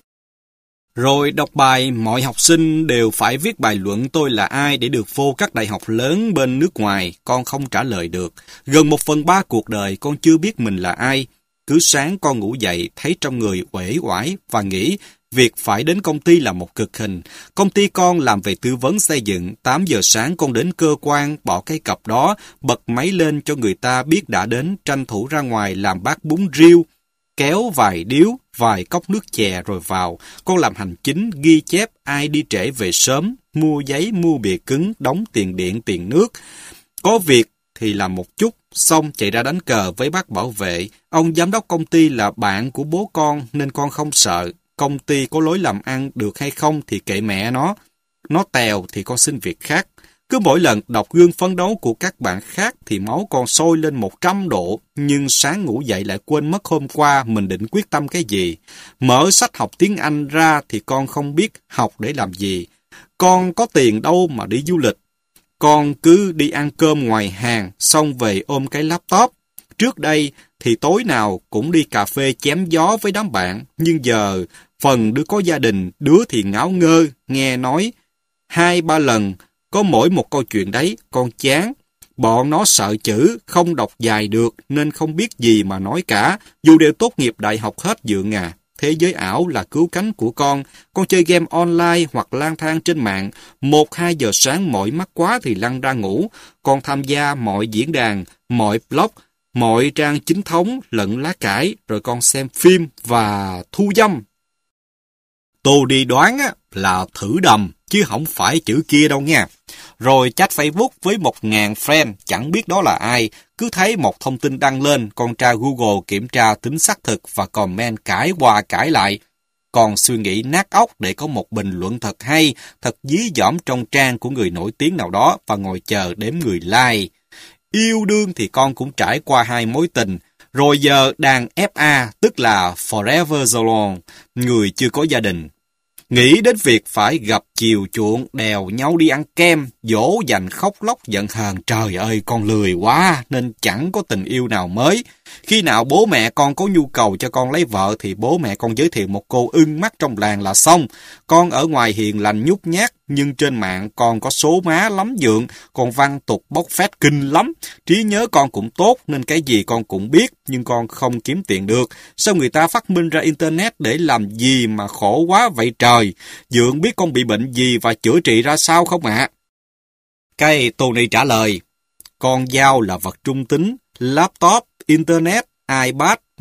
Speaker 2: Rồi đọc bài mọi học sinh đều phải viết bài luận tôi là ai để được vô các đại học lớn bên nước ngoài, con không trả lời được. Gần một phần ba cuộc đời con chưa biết mình là ai. Cứ sáng con ngủ dậy thấy trong người uể oải và nghĩ việc phải đến công ty là một cực hình. Công ty con làm về tư vấn xây dựng, tám giờ sáng con đến cơ quan, bỏ cái cặp đó, bật máy lên cho người ta biết đã đến, tranh thủ ra ngoài làm bát bún riêu, kéo vài điếu, vài cốc nước chè rồi vào. Con làm hành chính, ghi chép ai đi trễ về sớm, mua giấy, mua bìa cứng, đóng tiền điện, tiền nước. Có việc thì làm một chút, xong chạy ra đánh cờ với bác bảo vệ. Ông giám đốc công ty là bạn của bố con nên con không sợ. Công ty có lối làm ăn được hay không thì kệ mẹ nó. Nó tèo thì con xin việc khác. Cứ mỗi lần đọc gương phấn đấu của các bạn khác thì máu con sôi lên một trăm độ. Nhưng sáng ngủ dậy lại quên mất hôm qua mình định quyết tâm cái gì. Mở sách học tiếng Anh ra thì con không biết học để làm gì. Con có tiền đâu mà đi du lịch. Con cứ đi ăn cơm ngoài hàng, xong về ôm cái laptop. Trước đây thì tối nào cũng đi cà phê chém gió với đám bạn, nhưng giờ phần đứa có gia đình, đứa thì ngáo ngơ, nghe nói hai ba lần, có mỗi một câu chuyện đấy, con chán. Bọn nó sợ chữ, không đọc dài được nên không biết gì mà nói cả, dù đều tốt nghiệp đại học hết Dượng à. Thế giới ảo là cứu cánh của con. Con chơi game online hoặc lang thang trên mạng. Một hai giờ sáng mỏi mắt quá thì lăn ra ngủ. Con tham gia mọi diễn đàn, mọi blog, mọi trang chính thống lẫn lá cải. Rồi con xem phim và thu dâm. Tôi đi đoán á, là thử đầm, chứ không phải chữ kia đâu nha. Rồi chat Facebook với một ngàn friend, chẳng biết đó là ai. Cứ thấy một thông tin đăng lên, con tra Google kiểm tra tính xác thực và comment cãi qua cãi lại. Còn suy nghĩ nát óc để có một bình luận thật hay, thật dí dỏm trong trang của người nổi tiếng nào đó và ngồi chờ đếm người like. Yêu đương thì con cũng trải qua hai mối tình. Rồi giờ đang ép a, tức là Forever Alone, người chưa có gia đình. Nghĩ đến việc phải gặp chiều chuộng, đèo nhau đi ăn kem, dỗ dành khóc lóc giận hờn, trời ơi con lười quá nên chẳng có tình yêu nào mới. Khi nào bố mẹ con có nhu cầu cho con lấy vợ thì bố mẹ con giới thiệu một cô ưng mắt trong làng là xong. Con ở ngoài hiền lành nhút nhát, nhưng trên mạng con có số má lắm Dượng, con văn tục bốc phét kinh lắm. Trí nhớ con cũng tốt nên cái gì con cũng biết, nhưng con không kiếm tiền được. Sao người ta phát minh ra Internet để làm gì mà khổ quá vậy trời? Dượng biết con bị bệnh gì và chữa trị ra sao không ạ? À? Cái Tony trả lời, con dao là vật trung tính, laptop, Internet, iPad,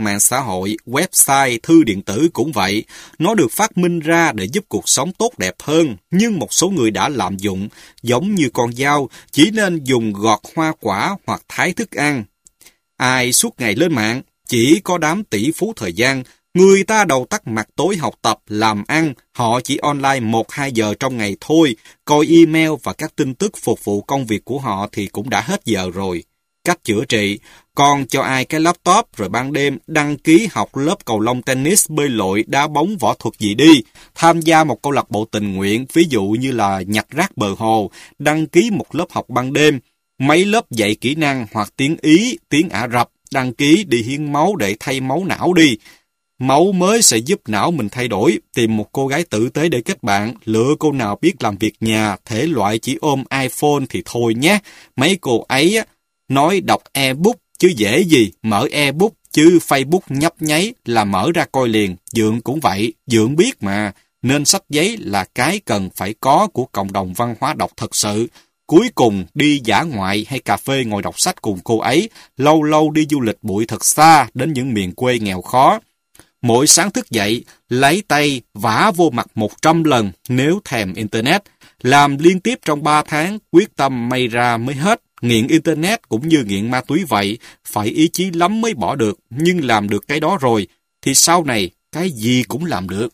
Speaker 2: mạng xã hội, website, thư điện tử cũng vậy. Nó được phát minh ra để giúp cuộc sống tốt đẹp hơn, nhưng một số người đã lạm dụng, giống như con dao, chỉ nên dùng gọt hoa quả hoặc thái thức ăn. Ai suốt ngày lên mạng, chỉ có đám tỷ phú thời gian. Người ta đầu tắt mặt tối học tập, làm ăn, họ chỉ online một hai giờ trong ngày thôi, coi email và các tin tức phục vụ công việc của họ thì cũng đã hết giờ rồi. Cách chữa trị, con cho ai cái laptop rồi ban đêm đăng ký học lớp cầu lông, tennis, bơi lội, đá bóng, võ thuật gì đi, tham gia một câu lạc bộ tình nguyện, ví dụ như là nhặt rác bờ hồ, đăng ký một lớp học ban đêm, mấy lớp dạy kỹ năng hoặc tiếng Ý, tiếng Ả Rập, đăng ký đi hiến máu để thay máu não đi. Máu mới sẽ giúp não mình thay đổi, tìm một cô gái tử tế để kết bạn, lựa cô nào biết làm việc nhà, thể loại chỉ ôm iPhone thì thôi nhé. Mấy cô ấy á, nói đọc e-book chứ dễ gì, mở e-book chứ Facebook nhấp nháy là mở ra coi liền. Dượng cũng vậy, Dượng biết mà, nên sách giấy là cái cần phải có của cộng đồng văn hóa đọc thật sự. Cuối cùng đi dã ngoại hay cà phê ngồi đọc sách cùng cô ấy, lâu lâu đi du lịch bụi thật xa đến những miền quê nghèo khó. Mỗi sáng thức dậy, lấy tay vả vô mặt một trăm lần nếu thèm Internet. Làm liên tiếp trong ba tháng, quyết tâm may ra mới hết. Nghiện Internet cũng như nghiện ma túy vậy, phải ý chí lắm mới bỏ được. Nhưng làm được cái đó rồi, thì sau này cái gì cũng làm được.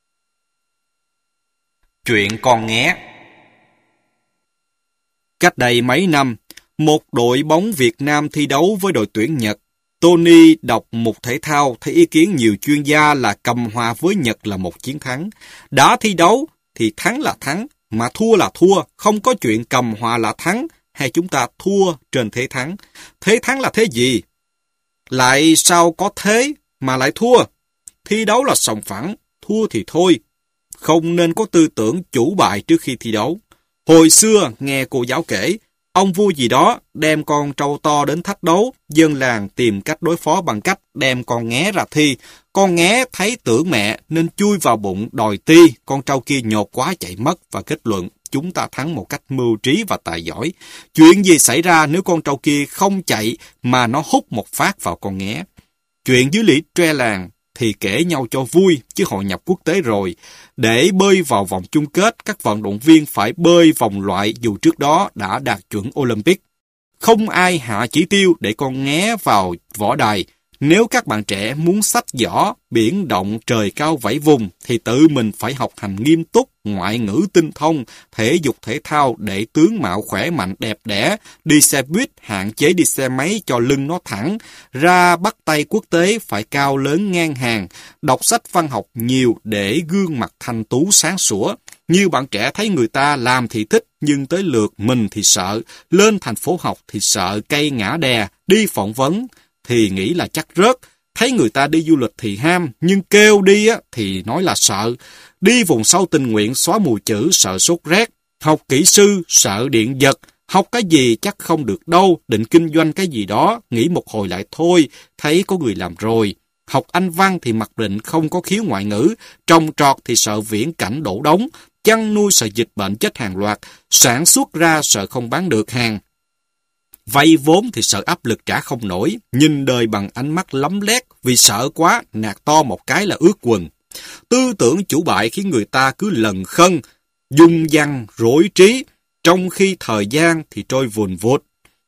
Speaker 1: Chuyện con nghé.
Speaker 2: Cách đây mấy năm, một đội bóng Việt Nam thi đấu với đội tuyển Nhật. Tony đọc mục thể thao thấy ý kiến nhiều chuyên gia là cầm hòa với Nhật là một chiến thắng. Đã thi đấu thì thắng là thắng, mà thua là thua, không có chuyện cầm hòa là thắng, hay chúng ta thua trên thế thắng. Thế thắng là thế gì? Lại sao có thế mà lại thua? Thi đấu là sòng phẳng, thua thì thôi. Không nên có tư tưởng chủ bại trước khi thi đấu. Hồi xưa nghe cô giáo kể, ông vua gì đó đem con trâu to đến thách đấu, dân làng tìm cách đối phó bằng cách đem con nghé ra thi. Con nghé thấy tưởng mẹ nên chui vào bụng đòi ti, con trâu kia nhột quá chạy mất và kết luận chúng ta thắng một cách mưu trí và tài giỏi. Chuyện gì xảy ra nếu con trâu kia không chạy mà nó hút một phát vào con nghé? Chuyện dưới lũy tre làng thì kể nhau cho vui, chứ hội nhập quốc tế rồi. Để bơi vào vòng chung kết, các vận động viên phải bơi vòng loại dù trước đó đã đạt chuẩn Olympic. Không ai hạ chỉ tiêu để con nghé vào võ đài. Nếu các bạn trẻ muốn xách giỏ, biển động, trời cao vẫy vùng, thì tự mình phải học hành nghiêm túc, ngoại ngữ tinh thông, thể dục thể thao để tướng mạo khỏe mạnh đẹp đẽ, đi xe buýt, hạn chế đi xe máy cho lưng nó thẳng, ra bắt tay quốc tế phải cao lớn ngang hàng, đọc sách văn học nhiều để gương mặt thanh tú sáng sủa. Như bạn trẻ thấy người ta làm thì thích, nhưng tới lượt mình thì sợ, lên thành phố học thì sợ cây ngã đè, đi phỏng vấn thì nghĩ là chắc rớt, thấy người ta đi du lịch thì ham, nhưng kêu đi á thì nói là sợ, đi vùng sâu tình nguyện xóa mù chữ sợ sốt rét, học kỹ sư sợ điện giật, học cái gì chắc không được đâu, định kinh doanh cái gì đó, nghĩ một hồi lại thôi, thấy có người làm rồi. Học Anh văn thì mặc định không có khiếu ngoại ngữ, trồng trọt thì sợ viễn cảnh đổ đống, chăn nuôi sợ dịch bệnh chết hàng loạt, sản xuất ra sợ không bán được hàng. Vay vốn thì sợ áp lực trả không nổi, nhìn đời bằng ánh mắt lấm lét, vì sợ quá, nạt to một cái là ướt quần. Tư tưởng chủ bại khiến người ta cứ lần khân, dung dăng, rối trí, trong khi thời gian thì trôi vùn vụt.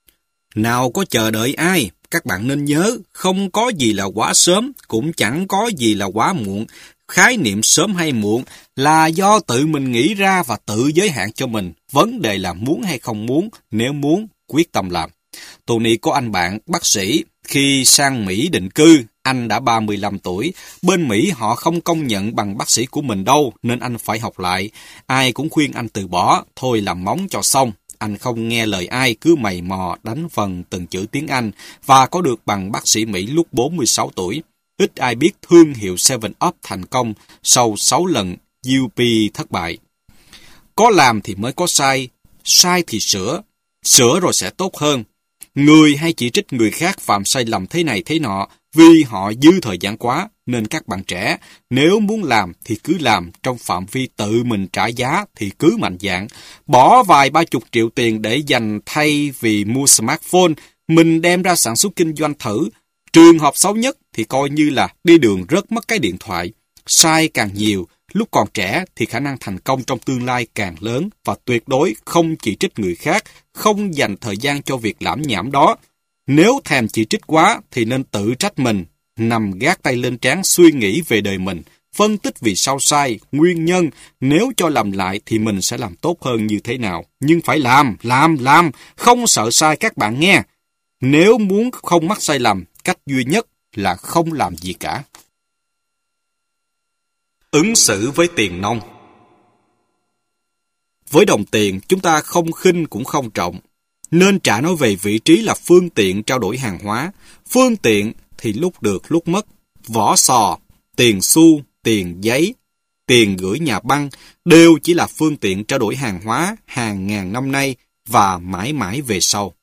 Speaker 2: Nào có chờ đợi ai, các bạn nên nhớ, không có gì là quá sớm, cũng chẳng có gì là quá muộn. Khái niệm sớm hay muộn là do tự mình nghĩ ra và tự giới hạn cho mình. Vấn đề là muốn hay không muốn, nếu muốn, quyết tâm làm. Tony có anh bạn bác sĩ, khi sang Mỹ định cư, anh đã ba mươi lăm tuổi. Bên Mỹ họ không công nhận bằng bác sĩ của mình đâu, nên anh phải học lại. Ai cũng khuyên anh từ bỏ, thôi làm móng cho xong. Anh không nghe lời ai, cứ mày mò đánh vần từng chữ tiếng Anh và có được bằng bác sĩ Mỹ lúc bốn mươi sáu tuổi. Ít ai biết thương hiệu seven up thành công sau sáu lần u pê thất bại. Có làm thì mới có sai, sai thì sửa, sửa rồi sẽ tốt hơn. Người hay chỉ trích người khác phạm sai lầm thế này thế nọ vì họ dư thời gian quá, nên các bạn trẻ, nếu muốn làm thì cứ làm, trong phạm vi tự mình trả giá thì cứ mạnh dạn. Bỏ vài ba chục triệu tiền để dành thay vì mua smartphone, mình đem ra sản xuất kinh doanh thử. Trường hợp xấu nhất thì coi như là đi đường rớt mất cái điện thoại. Sai càng nhiều, lúc còn trẻ thì khả năng thành công trong tương lai càng lớn, và tuyệt đối không chỉ trích người khác, không dành thời gian cho việc lãm nhảm đó. Nếu thèm chỉ trích quá thì nên tự trách mình, nằm gác tay lên trán suy nghĩ về đời mình, phân tích vì sao sai, nguyên nhân, nếu cho làm lại thì mình sẽ làm tốt hơn như thế nào. Nhưng phải làm, làm, làm, không sợ sai các bạn nghe. Nếu muốn không mắc sai lầm, cách duy nhất là không làm gì cả. Ứng xử với tiền nong. Với đồng tiền, chúng ta không khinh cũng không trọng. Nên trả nó về vị trí là phương tiện trao đổi hàng hóa. Phương tiện thì lúc được lúc mất. Vỏ sò, tiền xu, tiền giấy, tiền gửi nhà băng đều chỉ là phương tiện trao đổi hàng hóa hàng ngàn năm nay và mãi mãi về sau.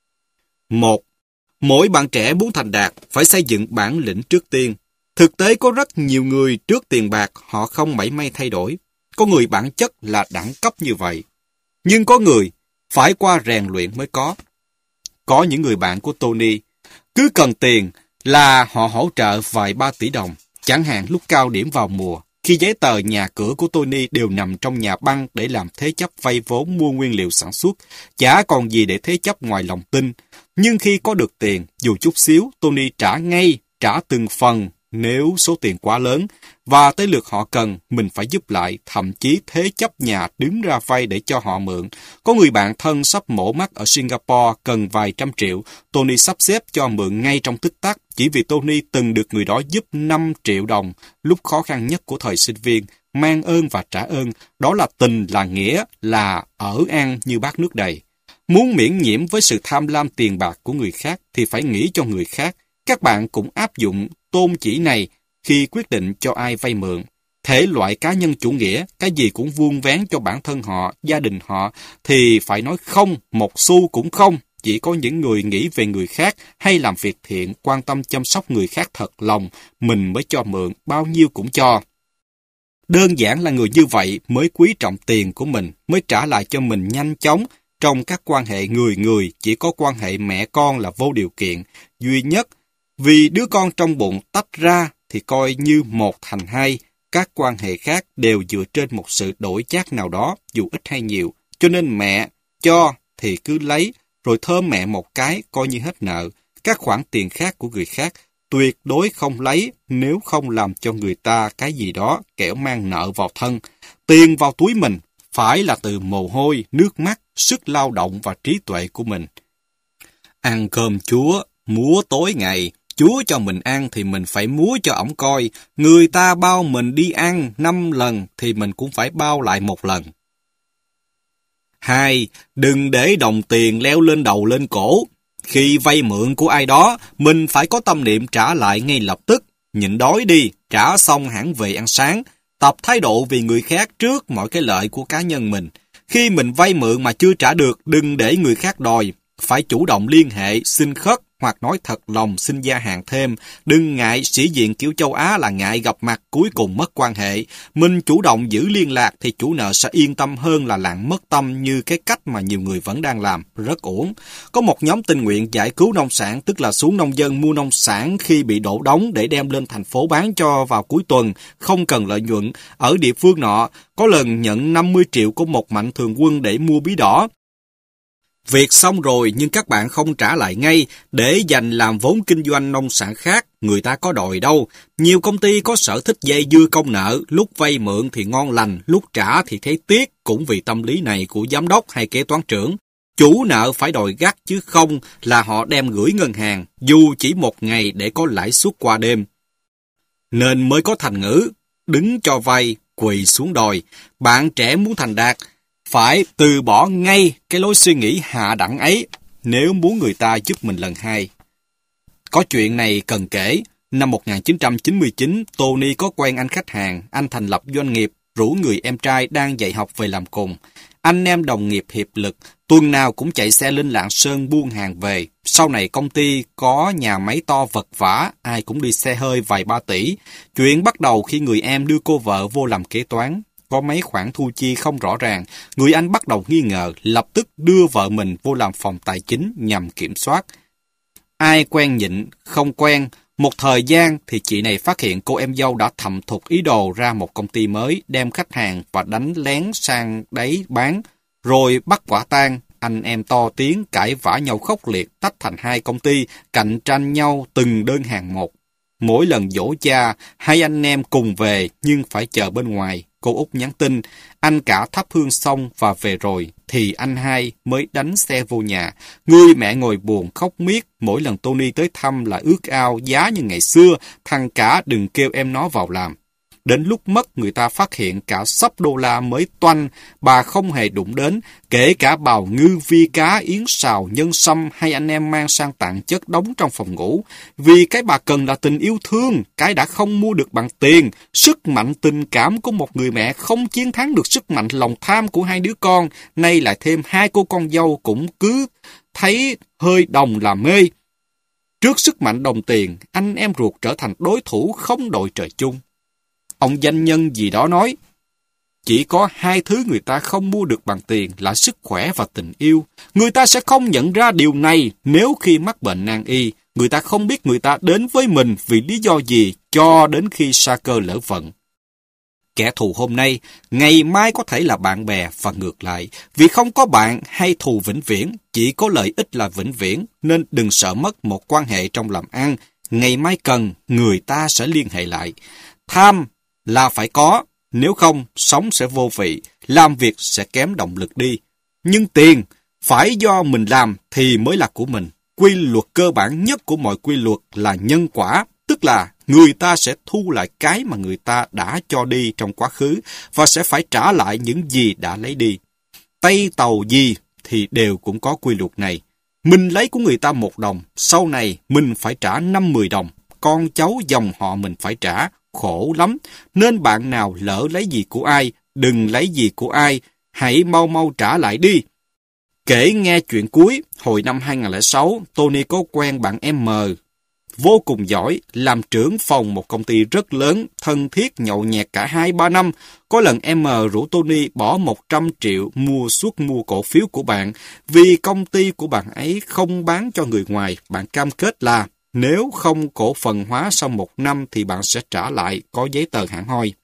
Speaker 2: Một. Mỗi bạn trẻ muốn thành đạt phải xây dựng bản lĩnh trước tiên. Thực tế có rất nhiều người trước tiền bạc họ không mảy may thay đổi. Có người bản chất là đẳng cấp như vậy. Nhưng có người phải qua rèn luyện mới có. Có những người bạn của Tony cứ cần tiền là họ hỗ trợ vài ba tỷ đồng. Chẳng hạn lúc cao điểm vào mùa, khi giấy tờ nhà cửa của Tony đều nằm trong nhà băng để làm thế chấp vay vốn mua nguyên liệu sản xuất, chả còn gì để thế chấp ngoài lòng tin. Nhưng khi có được tiền, dù chút xíu, Tony trả ngay, trả từng phần nếu số tiền quá lớn, và tới lượt họ cần, mình phải giúp lại, thậm chí thế chấp nhà đứng ra vay để cho họ mượn. Có người bạn thân sắp mổ mắt ở Singapore cần vài trăm triệu, Tony sắp xếp cho mượn ngay trong tích tắc, chỉ vì Tony từng được người đó giúp năm triệu đồng lúc khó khăn nhất của thời sinh viên. Mang ơn và trả ơn, đó là tình, là nghĩa, là ở ăn như bát nước đầy. Muốn miễn nhiễm với sự tham lam tiền bạc của người khác thì phải nghĩ cho người khác. Các bạn cũng áp dụng tôn chỉ này khi quyết định cho ai vay mượn. Thể loại cá nhân chủ nghĩa, cái gì cũng vuông vén cho bản thân họ, gia đình họ, thì phải nói không, một xu cũng không. Chỉ có những người nghĩ về người khác hay làm việc thiện, quan tâm chăm sóc người khác thật lòng, mình mới cho mượn, bao nhiêu cũng cho. Đơn giản là người như vậy mới quý trọng tiền của mình, mới trả lại cho mình nhanh chóng. Trong các quan hệ người người, chỉ có quan hệ mẹ con là vô điều kiện, duy nhất. Vì đứa con trong bụng tách ra thì coi như một thành hai, các quan hệ khác đều dựa trên một sự đổi chác nào đó, dù ít hay nhiều. Cho nên mẹ cho thì cứ lấy, rồi thơm mẹ một cái coi như hết nợ. Các khoản tiền khác của người khác tuyệt đối không lấy nếu không làm cho người ta cái gì đó kẻo mang nợ vào thân. Tiền vào túi mình phải là từ mồ hôi, nước mắt, sức lao động và trí tuệ của mình. Ăn cơm Chúa, múa tối ngày. Chúa cho mình ăn thì mình phải múa cho ổng coi. Người ta bao mình đi ăn năm lần thì mình cũng phải bao lại một lần. Hai, đừng để đồng tiền leo lên đầu lên cổ. Khi vay mượn của ai đó, mình phải có tâm niệm trả lại ngay lập tức. Nhịn đói đi, trả xong hẳn về ăn sáng. Tập thái độ vì người khác trước mọi cái lợi của cá nhân mình. Khi mình vay mượn mà chưa trả được, đừng để người khác đòi. Phải chủ động liên hệ, xin khất hoặc nói thật lòng xin gia hạn thêm. Đừng ngại, sĩ diện kiểu châu Á là ngại gặp mặt cuối cùng mất quan hệ. Mình chủ động giữ liên lạc thì chủ nợ sẽ yên tâm hơn là lạng mất tâm như cái cách mà nhiều người vẫn đang làm, rất uổng. Có một nhóm tình nguyện giải cứu nông sản, tức là xuống nông dân mua nông sản khi bị đổ đống để đem lên thành phố bán cho vào cuối tuần, không cần lợi nhuận. Ở địa phương nọ, có lần nhận năm mươi triệu của một mạnh thường quân để mua bí đỏ. Việc xong rồi nhưng các bạn không trả lại ngay để dành làm vốn kinh doanh nông sản khác, người ta có đòi đâu. Nhiều công ty có sở thích dây dưa công nợ, lúc vay mượn thì ngon lành, lúc trả thì thấy tiếc, cũng vì tâm lý này của giám đốc hay kế toán trưởng. Chủ nợ phải đòi gắt chứ không là họ đem gửi ngân hàng, dù chỉ một ngày để có lãi suất qua đêm. Nên mới có thành ngữ, đứng cho vay, quỳ xuống đòi. Bạn trẻ muốn thành đạt, phải từ bỏ ngay cái lối suy nghĩ hạ đẳng ấy nếu muốn người ta giúp mình lần hai. Có chuyện này cần kể. Năm một nghìn chín trăm chín mươi chín, Tony có quen anh khách hàng. Anh thành lập doanh nghiệp, rủ người em trai đang dạy học về làm cùng. Anh em đồng nghiệp hiệp lực, tuần nào cũng chạy xe lên Lạng Sơn buôn hàng về. Sau này công ty có nhà máy to vật vã, ai cũng đi xe hơi vài ba tỷ. Chuyện bắt đầu khi người em đưa cô vợ vô làm kế toán. Có mấy khoản thu chi không rõ ràng, người anh bắt đầu nghi ngờ, lập tức đưa vợ mình vô làm phòng tài chính nhằm kiểm soát. Ai quen nhịn, không quen. Một thời gian thì chị này phát hiện cô em dâu đã thầm thục ý đồ ra một công ty mới, đem khách hàng và đánh lén sang đấy bán. Rồi bắt quả tang, anh em to tiếng cãi vã nhau khốc liệt, tách thành hai công ty, cạnh tranh nhau từng đơn hàng một. Mỗi lần dỗ cha, hai anh em cùng về nhưng phải chờ bên ngoài. Cô Út nhắn tin, anh cả thắp hương xong và về rồi, thì anh hai mới đánh xe vô nhà. Người mẹ ngồi buồn khóc miết, mỗi lần Tony tới thăm là ước ao giá như ngày xưa, thằng cả đừng kêu em nó vào làm. Đến lúc mất người ta phát hiện cả sắp đô la mới toanh, bà không hề đụng đến, kể cả bào ngư, vi cá, yến xào, nhân sâm hay anh em mang sang tặng chất đống trong phòng ngủ. Vì cái bà cần là tình yêu thương, cái đã không mua được bằng tiền. Sức mạnh tình cảm của một người mẹ không chiến thắng được sức mạnh lòng tham của hai đứa con, nay lại thêm hai cô con dâu cũng cứ thấy hơi đồng là mê. Trước sức mạnh đồng tiền, anh em ruột trở thành đối thủ không đội trời chung. Ông doanh nhân gì đó nói, chỉ có hai thứ người ta không mua được bằng tiền là sức khỏe và tình yêu. Người ta sẽ không nhận ra điều này nếu khi mắc bệnh nan y, người ta không biết người ta đến với mình vì lý do gì cho đến khi sa cơ lỡ vận. Kẻ thù hôm nay, ngày mai có thể là bạn bè và ngược lại. Vì không có bạn hay thù vĩnh viễn, chỉ có lợi ích là vĩnh viễn, nên đừng sợ mất một quan hệ trong làm ăn. Ngày mai cần, người ta sẽ liên hệ lại. Tham là phải có, nếu không, sống sẽ vô vị, làm việc sẽ kém động lực đi. Nhưng tiền, phải do mình làm thì mới là của mình. Quy luật cơ bản nhất của mọi quy luật là nhân quả, tức là người ta sẽ thu lại cái mà người ta đã cho đi trong quá khứ và sẽ phải trả lại những gì đã lấy đi. Tay tàu gì thì đều cũng có quy luật này. Mình lấy của người ta một đồng, sau này mình phải trả năm mười đồng, con cháu dòng họ mình phải trả. Khổ lắm, nên bạn nào lỡ lấy gì của ai, đừng lấy gì của ai, hãy mau mau trả lại đi. Kể nghe chuyện cuối, hồi năm hai không không sáu, Tony có quen bạn M, vô cùng giỏi, làm trưởng phòng một công ty rất lớn, thân thiết nhậu nhẹt cả hai ba năm. Có lần M rủ Tony bỏ một trăm triệu mua suất mua cổ phiếu của bạn, vì công ty của bạn ấy không bán cho người ngoài, bạn cam kết là nếu không cổ phần hóa sau một năm thì bạn sẽ trả lại, có giấy tờ hẳn hoi.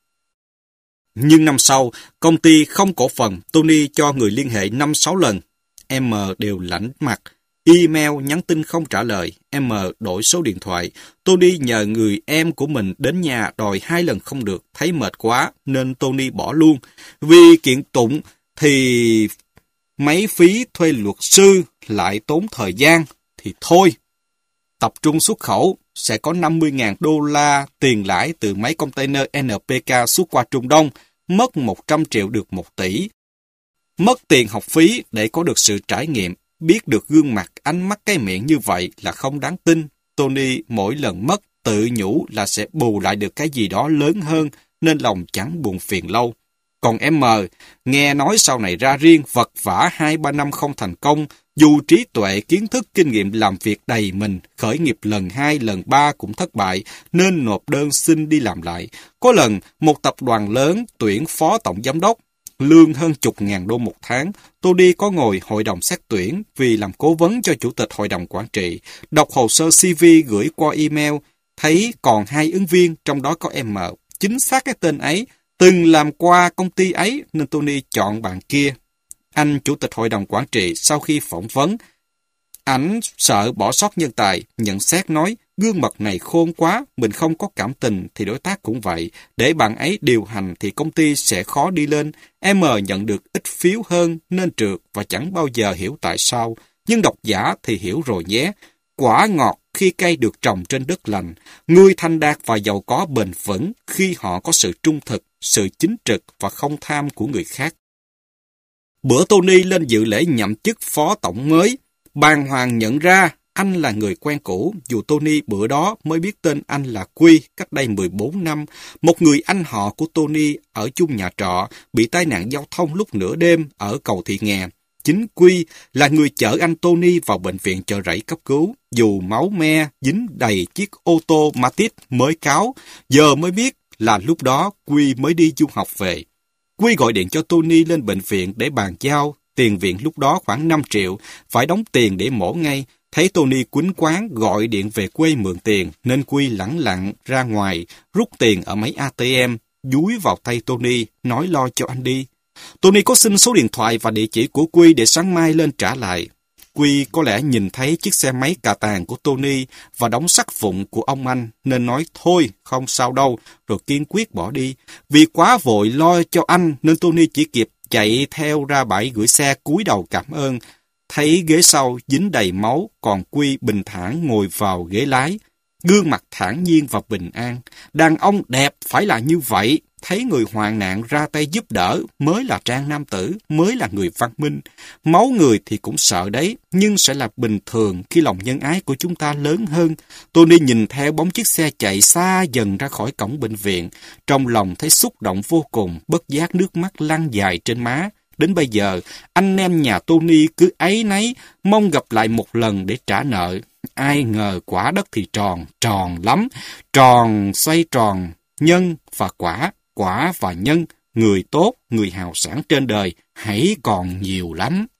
Speaker 2: Nhưng năm sau, công ty không cổ phần, Tony cho người liên hệ năm sáu lần. M đều lãnh mặt, email, nhắn tin không trả lời. M đổi số điện thoại. Tony nhờ người em của mình đến nhà đòi hai lần không được, thấy mệt quá nên Tony bỏ luôn. Vì kiện tụng thì mấy phí thuê luật sư lại tốn thời gian, thì thôi. Tập trung xuất khẩu, sẽ có năm mươi nghìn đô la tiền lãi từ mấy container en pê ca xuất qua Trung Đông, mất một trăm triệu được một tỷ. Mất tiền học phí để có được sự trải nghiệm, biết được gương mặt, ánh mắt, cái miệng như vậy là không đáng tin. Tony mỗi lần mất tự nhủ là sẽ bù lại được cái gì đó lớn hơn, nên lòng chẳng buồn phiền lâu. Còn M, nghe nói sau này ra riêng, vật vã hai ba năm không thành công, dù trí tuệ, kiến thức, kinh nghiệm làm việc đầy mình, khởi nghiệp lần hai, lần ba cũng thất bại, nên nộp đơn xin đi làm lại. Có lần, một tập đoàn lớn tuyển phó tổng giám đốc, lương hơn chục ngàn đô một tháng. Tony có ngồi hội đồng xét tuyển vì làm cố vấn cho chủ tịch hội đồng quản trị. Đọc hồ sơ xê vê gửi qua email, thấy còn hai ứng viên, trong đó có M. Chính xác cái tên ấy, từng làm qua công ty ấy nên Tony chọn bạn kia. Anh chủ tịch hội đồng quản trị sau khi phỏng vấn, ảnh sợ bỏ sót nhân tài, nhận xét nói, gương mặt này khôn quá, mình không có cảm tình thì đối tác cũng vậy, để bạn ấy điều hành thì công ty sẽ khó đi lên. M nhận được ít phiếu hơn nên trượt và chẳng bao giờ hiểu tại sao, nhưng độc giả thì hiểu rồi nhé. Quả ngọt khi cây được trồng trên đất lành, người thành đạt và giàu có bền vững khi họ có sự trung thực, sự chính trực và không tham của người khác. Bữa Tony lên dự lễ nhậm chức phó tổng mới, bàng hoàng nhận ra anh là người quen cũ, dù Tony bữa đó mới biết tên anh là Quy cách đây mười bốn năm, một người anh họ của Tony ở chung nhà trọ, bị tai nạn giao thông lúc nửa đêm ở cầu Thị Nghè. Chính Quy là người chở anh Tony vào bệnh viện Chợ Rẫy cấp cứu, dù máu me dính đầy chiếc ô tô Matiz mới cáo, giờ mới biết là lúc đó Quy mới đi du học về. Quy gọi điện cho Tony lên bệnh viện để bàn giao, tiền viện lúc đó khoảng năm triệu, phải đóng tiền để mổ ngay. Thấy Tony quýnh quáng gọi điện về quê mượn tiền, nên Quy lẳng lặng ra ngoài, rút tiền ở máy a tê em, dúi vào tay Tony, nói lo cho anh đi. Tony có xin số điện thoại và địa chỉ của Quy để sáng mai lên trả lại. Quy có lẽ nhìn thấy chiếc xe máy cà tàng của Tony và đống sắt vụn của ông anh, nên nói thôi, không sao đâu, rồi kiên quyết bỏ đi. Vì quá vội lo cho anh, nên Tony chỉ kịp chạy theo ra bãi gửi xe cúi đầu cảm ơn. Thấy ghế sau dính đầy máu, còn Quy bình thản ngồi vào ghế lái, gương mặt thản nhiên và bình an. Đàn ông đẹp phải là như vậy, thấy người hoạn nạn ra tay giúp đỡ mới là trang nam tử, mới là người văn minh. Máu người thì cũng sợ đấy, nhưng sẽ là bình thường khi lòng nhân ái của chúng ta lớn hơn. Tony nhìn theo bóng chiếc xe chạy xa dần ra khỏi cổng bệnh viện, trong lòng thấy xúc động vô cùng, bất giác nước mắt lăn dài trên má. Đến bây giờ, anh em nhà Tony cứ áy náy, mong gặp lại một lần để trả nợ. Ai ngờ quả đất thì tròn, tròn lắm, tròn xoay tròn, nhân và quả, quả và nhân, người tốt, người hào sảng trên đời, hãy còn nhiều lắm.